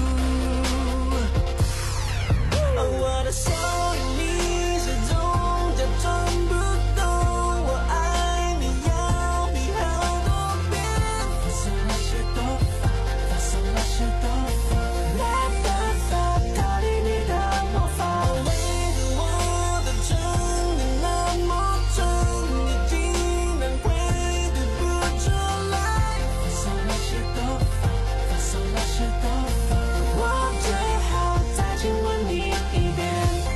我的手里你始终假装不懂，我爱你要比好多遍。放松那些都放，放松那些都放，没办法逃离你的魔法。围着我的城，你那么重，你竟然会读不出来。放松那些都放，放松那些都放，我只好再亲吻你一遍。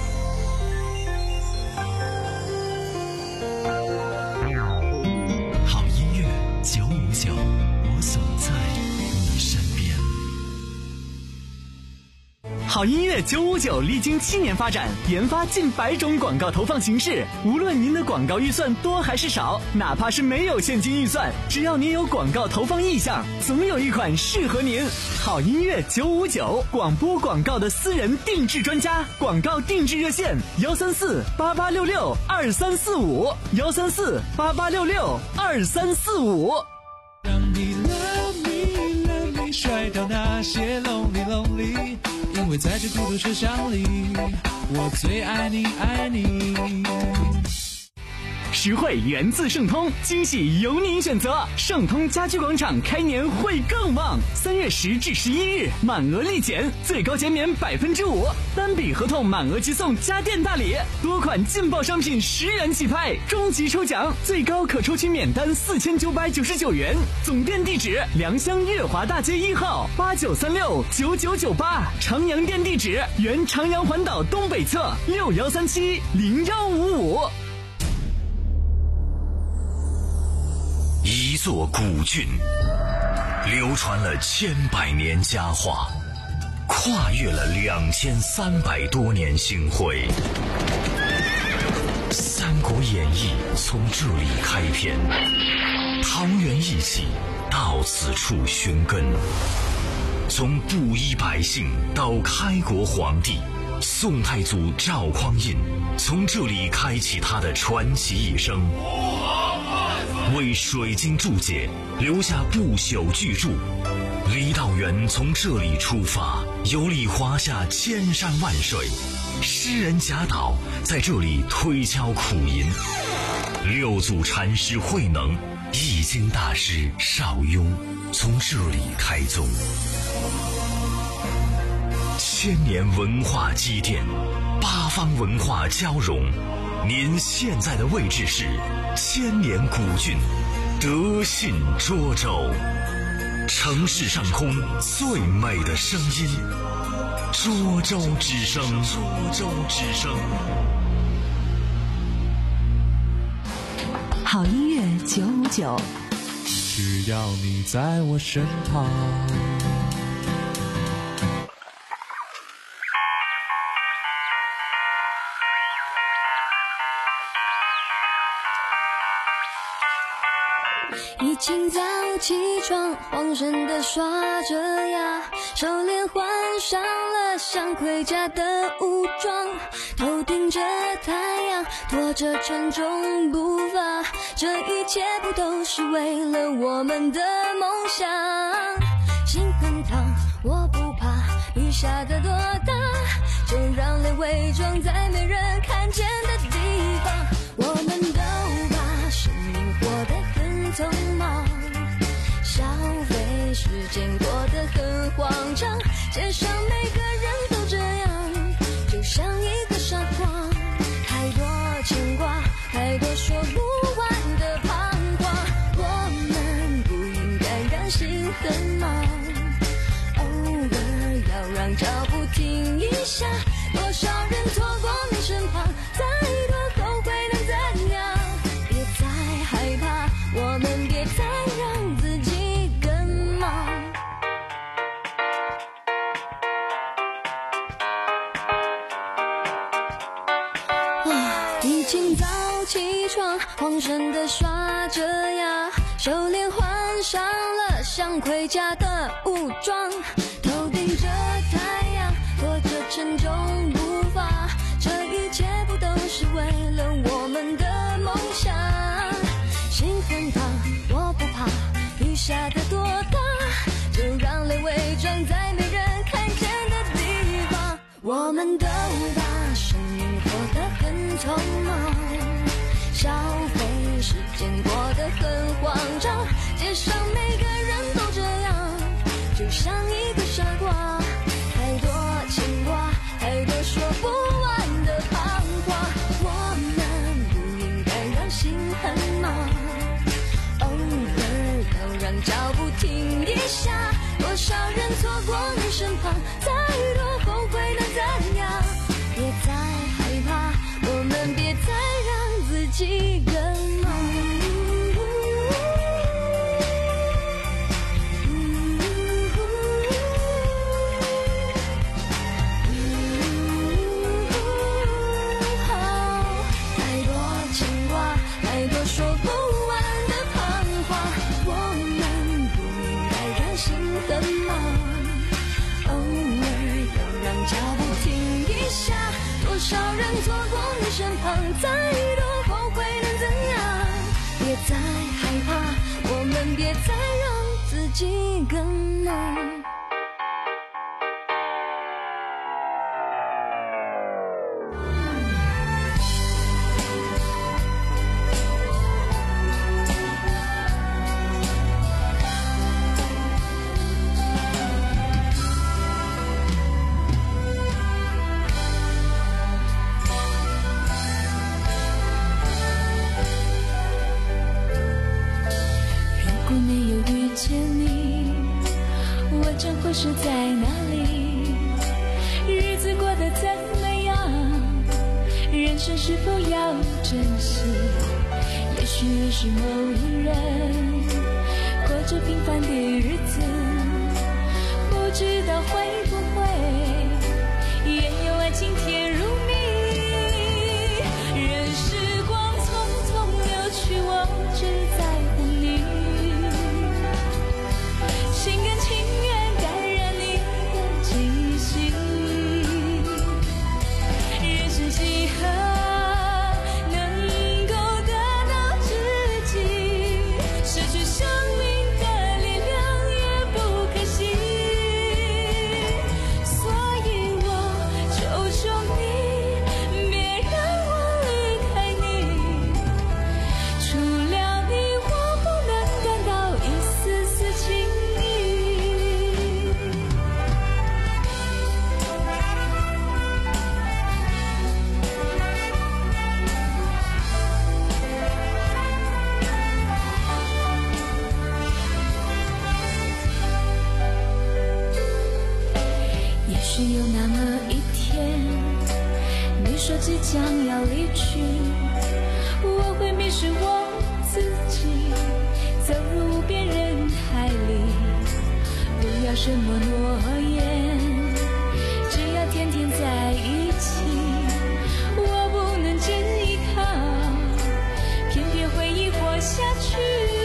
好音乐九五九，我总在你身边。 好音乐九五九历经七年发展，研发近百种广告投放形式。无论您的广告预算多还是少，哪怕是没有现金预算，只要您有广告投放意向，总有一款适合您。好音乐九五九，广播广告的私人定制专家，广告定制热线：幺三四八八六六二三四五，幺三四八八六六二三四五。 让你 love me love me， 甩掉那些 lonely lonely， 因为在这孤独车厢里，我最爱你爱你。 实惠源自盛通，惊喜由您选择。盛通家居广场开年会更旺，三月十至十一日满额立减，最高减免百分之五，单笔合同满额即送家电大礼，多款劲爆商品十元起拍，终极抽奖最高可抽取免单四千九百九十九元。总店地址：良乡月华大街一号八九三六九九九八，长阳店地址：原长阳环岛东北侧六幺三七零幺五五。 一座古郡，流传了千百年佳话，跨越了两千三百多年星辉。《三国演义》从这里开篇，桃园义气到此处寻根。从布衣百姓到开国皇帝，宋太祖赵匡胤从这里开启他的传奇一生，为水晶注解留下不朽巨著。郦道元从这里出发，游历华夏千山万水，诗人贾岛在这里推敲苦吟，六祖禅师慧能、易经大师邵雍从这里开宗。千年文化积淀，八方文化交融。您现在的位置是千年古郡德信涿州，城市上空最美的声音，涿州之声。涿州之声。 好音乐九五九， 只要你在我身旁。 一清早起床，慌神的刷着牙，手链换上了想回家的武装，头顶着太阳，拖着沉重步伐，这一切不都是为了我们的梦想？心很烫，我不怕雨下得多大，就让泪伪装在没人看见的地方。我们都把生命活得很匆忙，消费时间过得很慌张，街上每个人都这样，就像一个傻瓜，太多牵挂，太多说不完的彷徨。我们不应该让心很忙，偶尔要让脚步停一下，多少人错过你身旁，再多后悔能怎样？别再害怕，我们别再让自己更忙。啊，一清早起床，慌神的刷着牙，手链换上了想回家的武装，头顶着太阳，拖着沉重步伐，这一切不都是为了我们的梦想？心很烫，我不怕雨下得多大，就让泪伪装在没人看见的地方。我们都把生命活得很匆忙，消费时间过得很慌张，街上每个人都这样，就像一个傻瓜，太多牵挂，太多说不完的彷徨。我们不应该让心很忙，偶尔要让脚步停一下，多少人错过你身旁，再多后悔能怎样？别再害怕，我们别再让自己更忙。太多牵挂，太多说不完的彷徨，我们不应该让心很忙，偶尔要让脚步停一下，多少人错过你身旁，再多后悔能怎样？别再害怕，我们别再让自己更忙。 在哪里？日子过得怎么样？人生是否要珍惜？也许认识某一人，过着平凡的日子，不知道会不会也有爱情甜如蜜。任时光匆匆流去，我只在乎你，心甘情愿感染你的气息。人生几何能够得到知己，失去生命的力量也不可惜。所以我求求你，别让我离开你，除了你我不能感到一丝丝情意。也许有那么一天，你说即将要离去，我会迷失我自己，走入无边人海里。不要什么诺言，只要天天在一起。我不能真依靠，偏偏回忆活下去。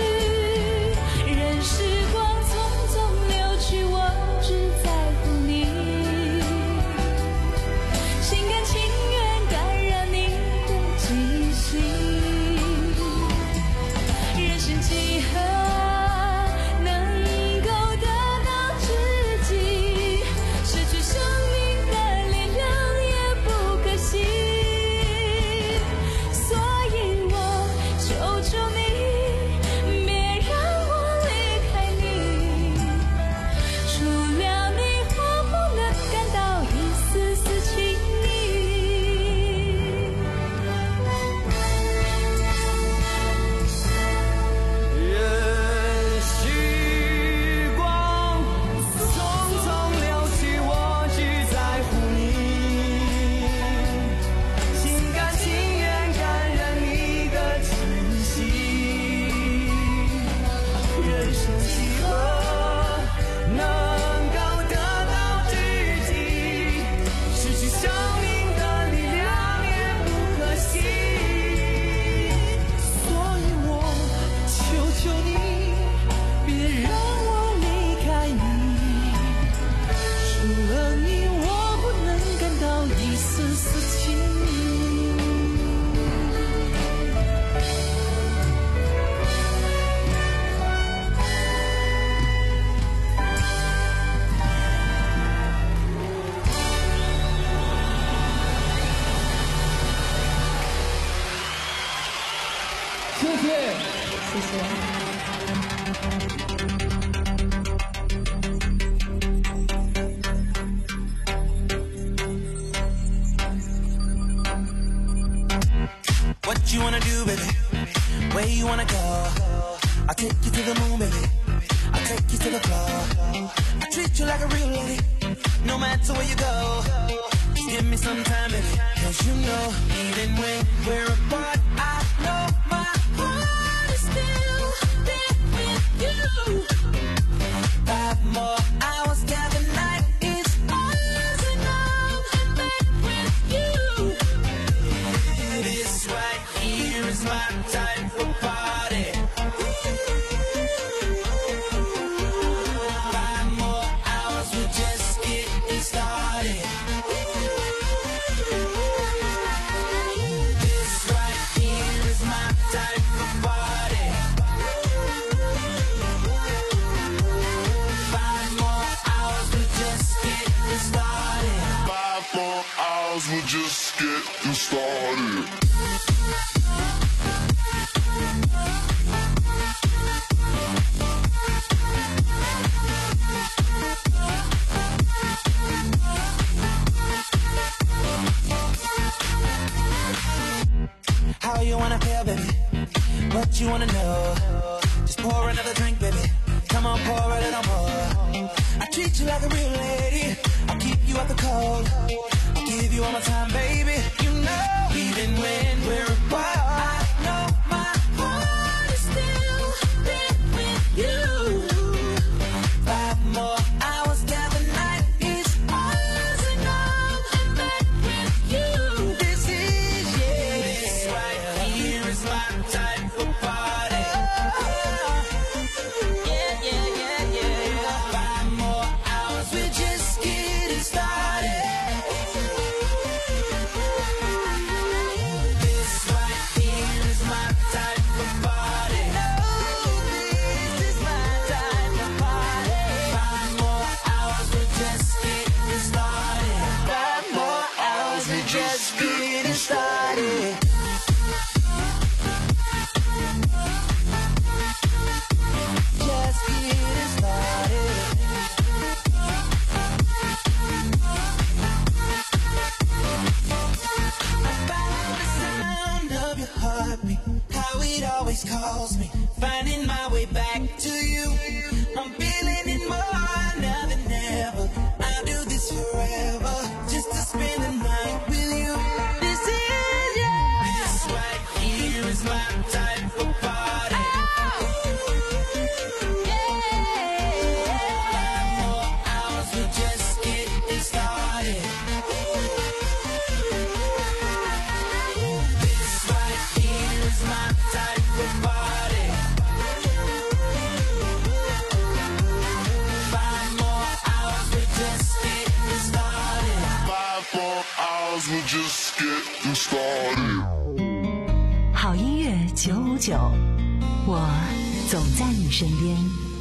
任时光匆匆流去，我只在乎你，心甘情愿感染你的气息。人生几何能够得到知己，失去生命的力量也不可惜。所以我求求你，别让我离开你，除了你我不能感到一丝丝情意。 任时光匆匆流去，我只在乎你，心甘情愿感染你的气息。人生几何能够得到知己，失去生命的力量也不可惜。所以我求求你，别让我离开你，除了你我不能感到一丝丝情意。谢谢，谢谢。 What you wanna do, baby? Where you wanna go? I'll take you to the moon, baby. I'll take you to the floor. I treat you like a real lady, no matter where you go. Just give me some time, baby. Cause you know, even when we're apart, I know my heart is still there with you. Five more hours, yeah, the night is ours, and I'm back with you. This right here is my type of party. Five more hours, we're just getting started. This right here is my type of party. Five more hours, we're just getting started. Five more hours, we're just getting started. How you wanna feel, baby? What you wanna know? Just pour another drink, baby. Come on, pour a little more. I treat treat you like a real lady. I'll keep you out the cold. I'll give you all my time, baby. You know, even when we're apart, I know my heart is still there with you. Five more hours, yeah, the night is ours, and I'm in bed with you. This is, yeah, this right here is my type of party. Yeah, yeah, yeah, yeah. Five more hours, we're just getting started. This right here is my type of party. This is my type of party. Five more hours, we're just getting started. Five more hours, we're just getting started. Just getting started. About the sound of your heartbeat, how it always calls me, finding my way back to you. I'm feeling it more now than ever. I'll do this forever, just to spend the night with you. This is, yeah. This right here is my type of party. Five more hours, we're just getting started. This right here is my type of party. Five more hours, we're just getting started. Five more hours, we're just getting started. 好音乐九五九，我总在你身边。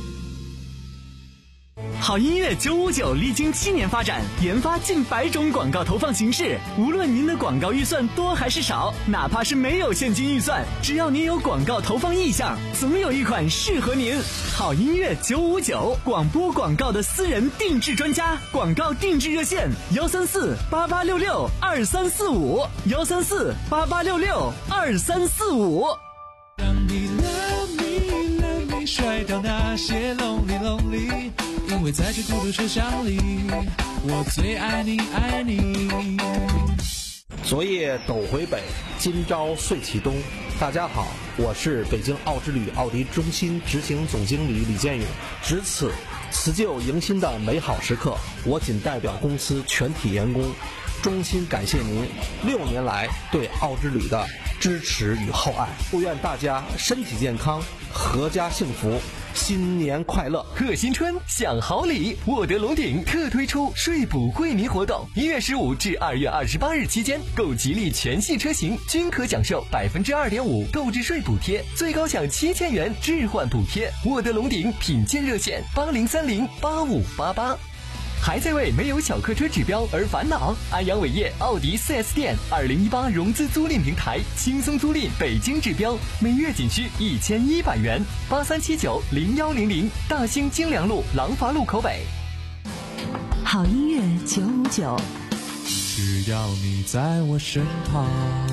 好音乐九五九历经七年发展，研发近百种广告投放形式。无论您的广告预算多还是少，哪怕是没有现金预算，只要您有广告投放意向，总有一款适合您。好音乐九五九，广播广告的私人定制专家，广告定制热线：幺三四八八六六二三四五，幺三四八八六六二三四五。 让你 love me love me 甩掉那些 lonely lonely， 因为在这孤独车厢里，我最爱你爱你。 昨夜斗回北，今朝岁启东。大家好，我是北京奥之旅奥迪中心执行总经理李建勇。值此辞旧迎新的美好时刻，我仅代表公司全体员工，衷心感谢您六年来对奥之旅的支持与厚爱。祝愿大家身体健康，阖家幸福，新年快乐！ 贺新春，享好礼！沃德龙鼎特推出税补惠民活动，一月十五至二月二十八日期间，购吉利全系车型均可享受百分之二点五购置税补贴，最高享七千元置换补贴。沃德龙鼎品鉴热线：八零三零八五八八。还在为没有小客车指标而烦恼？安阳伟业奥迪 四 S 店二零一八融资租赁平台，轻松租赁北京指标，每月仅需一千一百元。八三七九零幺零零，大兴京良路廊坊路口北。 好音乐九五九， 只要你在我身旁。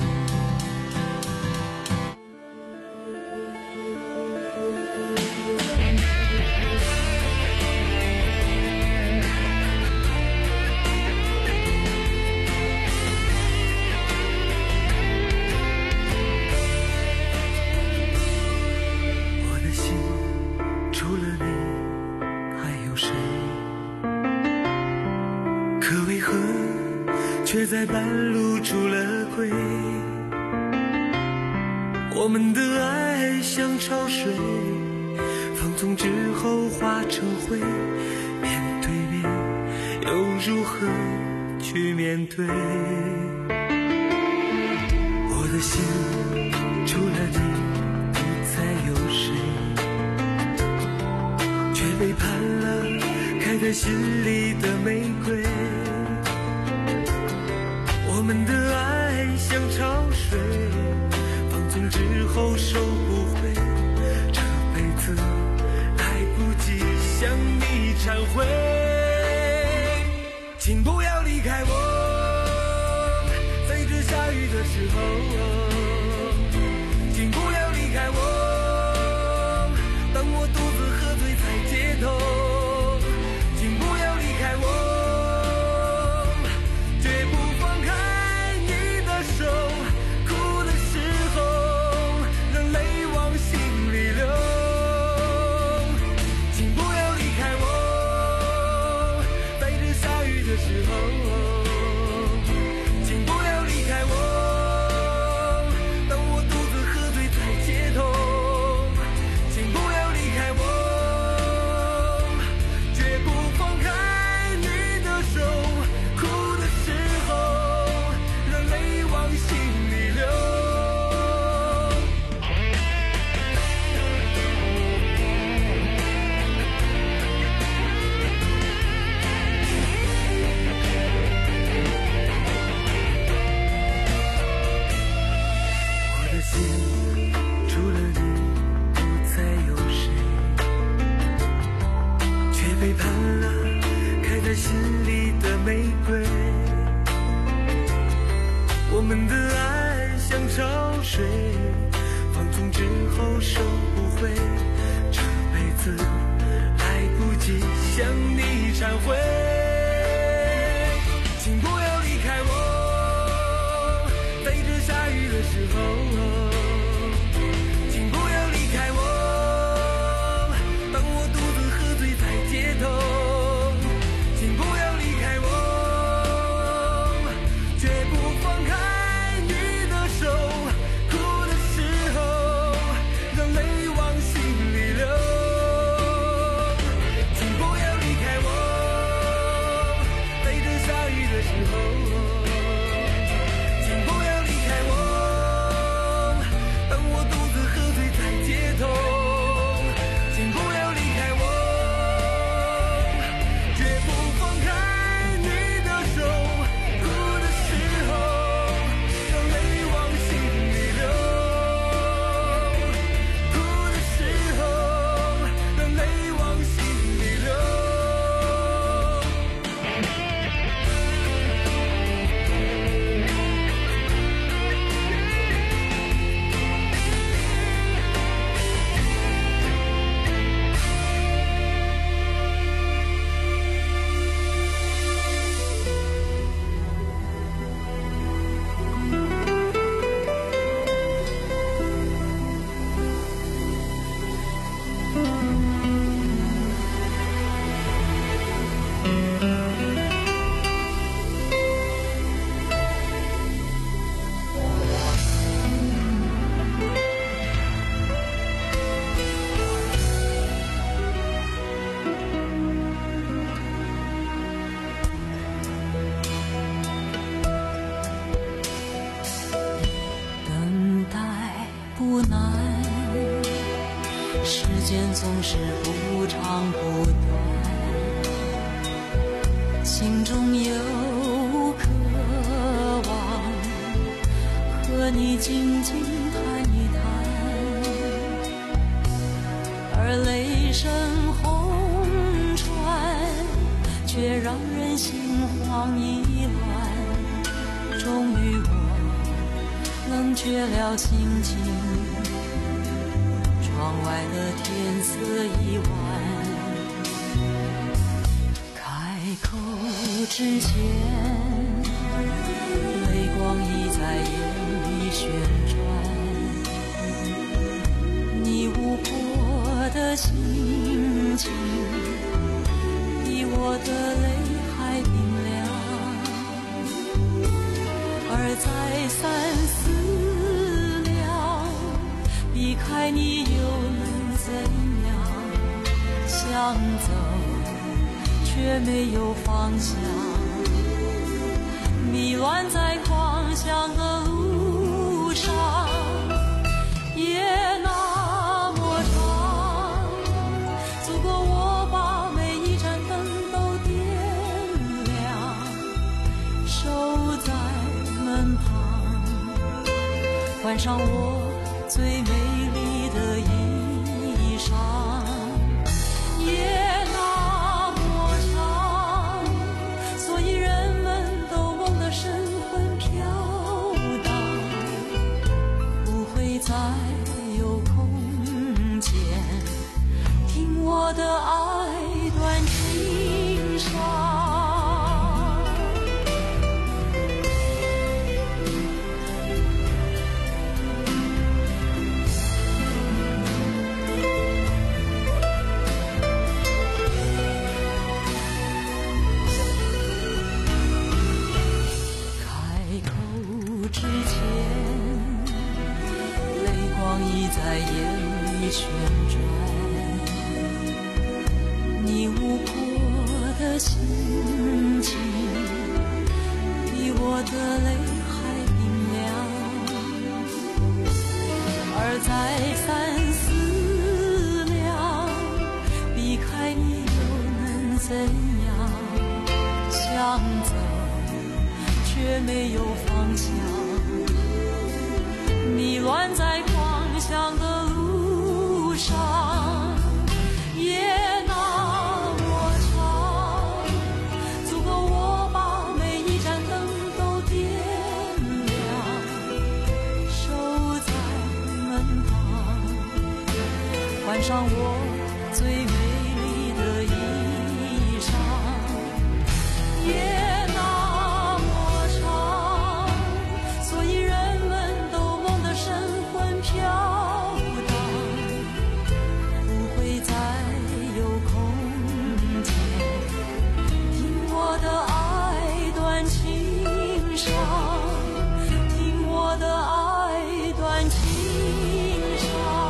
却在半路出了轨，我们的爱像潮水，放纵之后化成灰，面对面又如何去面对？我的心除了你不再有谁，却背叛了开在心里的玫瑰。我们的爱像潮水，放纵之后收不回，这辈子来不及向你忏悔。请不要离开我，在这下雨的时候，请不要离开我，当我独自喝醉在街头，请不要的时候，请不要离开我。当我独自喝醉在街头，请不要离开我，绝不放开你的手。哭的时候，让泪往心里流。除了你不再有谁，却背叛了开在心里的玫瑰。我们的爱像潮水，放纵之后收不回，这辈子来不及向你忏悔。请不要离开我，在这下雨的时候， 总是不长不短，心中有渴望，和你静静谈一谈，而泪声红传，却让人心慌意乱。终于我冷却了心情，窗外的天色已晚，开口之前，泪光已在眼里旋转。你无波的心情，比我的泪还冰凉，而再三思量，避开你又能怎样？想走却没有方向，迷乱在狂想的路上，夜那么长，足够我把每一盏灯都点亮，守在门旁，换上我最美丽的衣裳。夜那么长，所以人们都梦得神魂飘荡，不会再有空间听我的爱断情伤。 眼里旋转，你无过的心情比我的泪还冰凉，而在三思量，避开你又能怎样？想走却没有方向，你乱在方向的路上，夜那么长，足够我把每一盏灯都点亮，守在门旁，换上我最美丽的衣裳。夜那么长，所以人们都梦得神魂飘荡，不会再有空间听我的爱断情伤，听我的爱断情伤。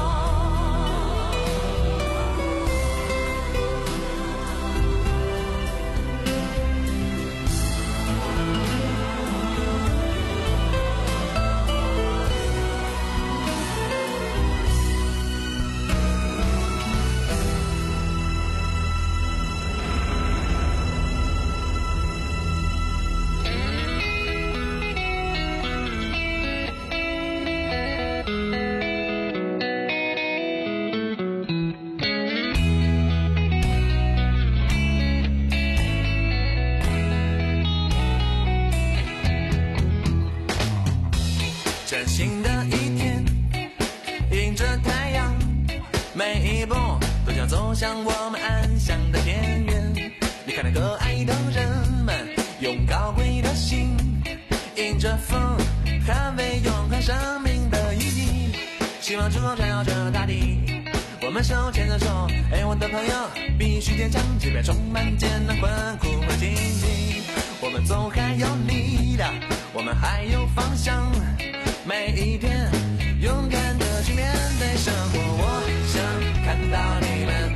崭新的一天，迎着太阳，每一步都将走向我们安详的田园。你看那可爱的人们，用高贵的心，迎着风，捍卫永恒生命的意义。希望之光照耀着大地，我们手牵着手，哎，我的朋友，必须坚强，即便充满艰难困苦和荆棘。我们总还有力量，我们还有方向。每一天，勇敢的去面对生活。我想看到你们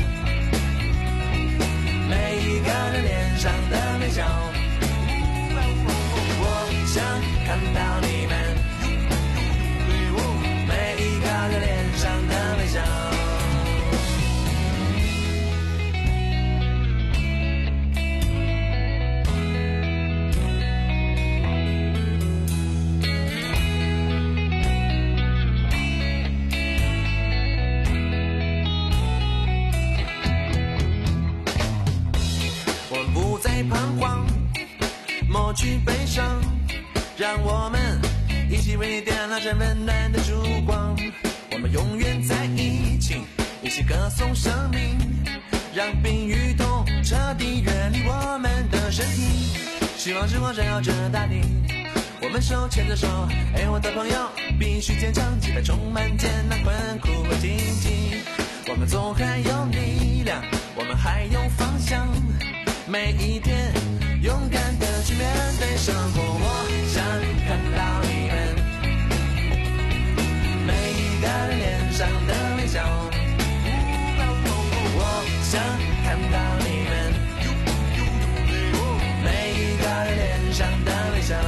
每一个人脸上的微笑。我想看到你们每一个人脸上的微笑。彷徨，抹去悲伤，让我们一起为你点亮这温暖的烛光。我们永远在一起，一起歌颂生命，让病与痛彻底远离我们的身体。希望之光照耀着大地，我们手牵着手，哎，我的朋友，必须坚强，即便充满艰难困苦和荆棘。我们总还有力量，我们还有方向。每一天，勇敢的去面对生活。我想看到你们每一个人脸上的微笑。我想看到你们每一个人脸上的微笑。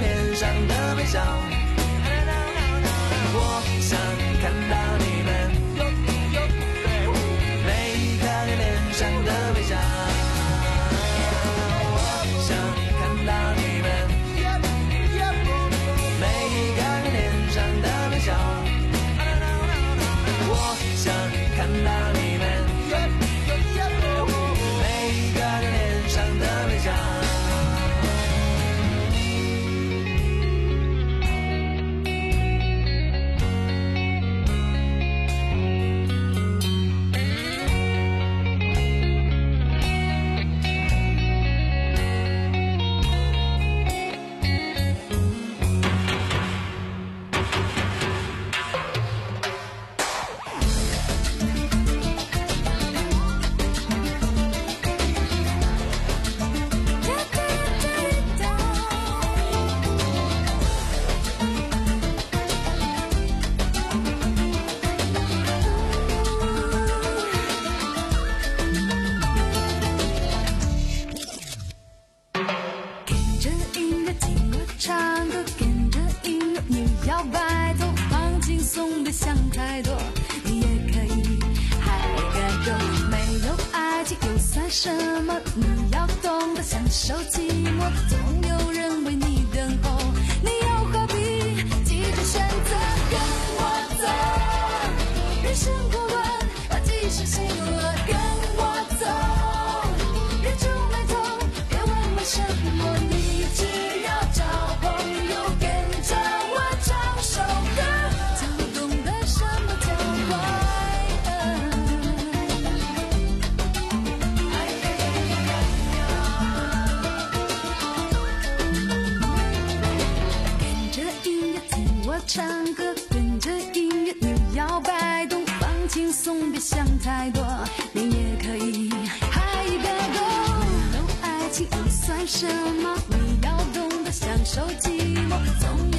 我想看到你们松，别想太多，你也可以嗨一个够。No 爱情又算什么？你要懂得享受寂寞，总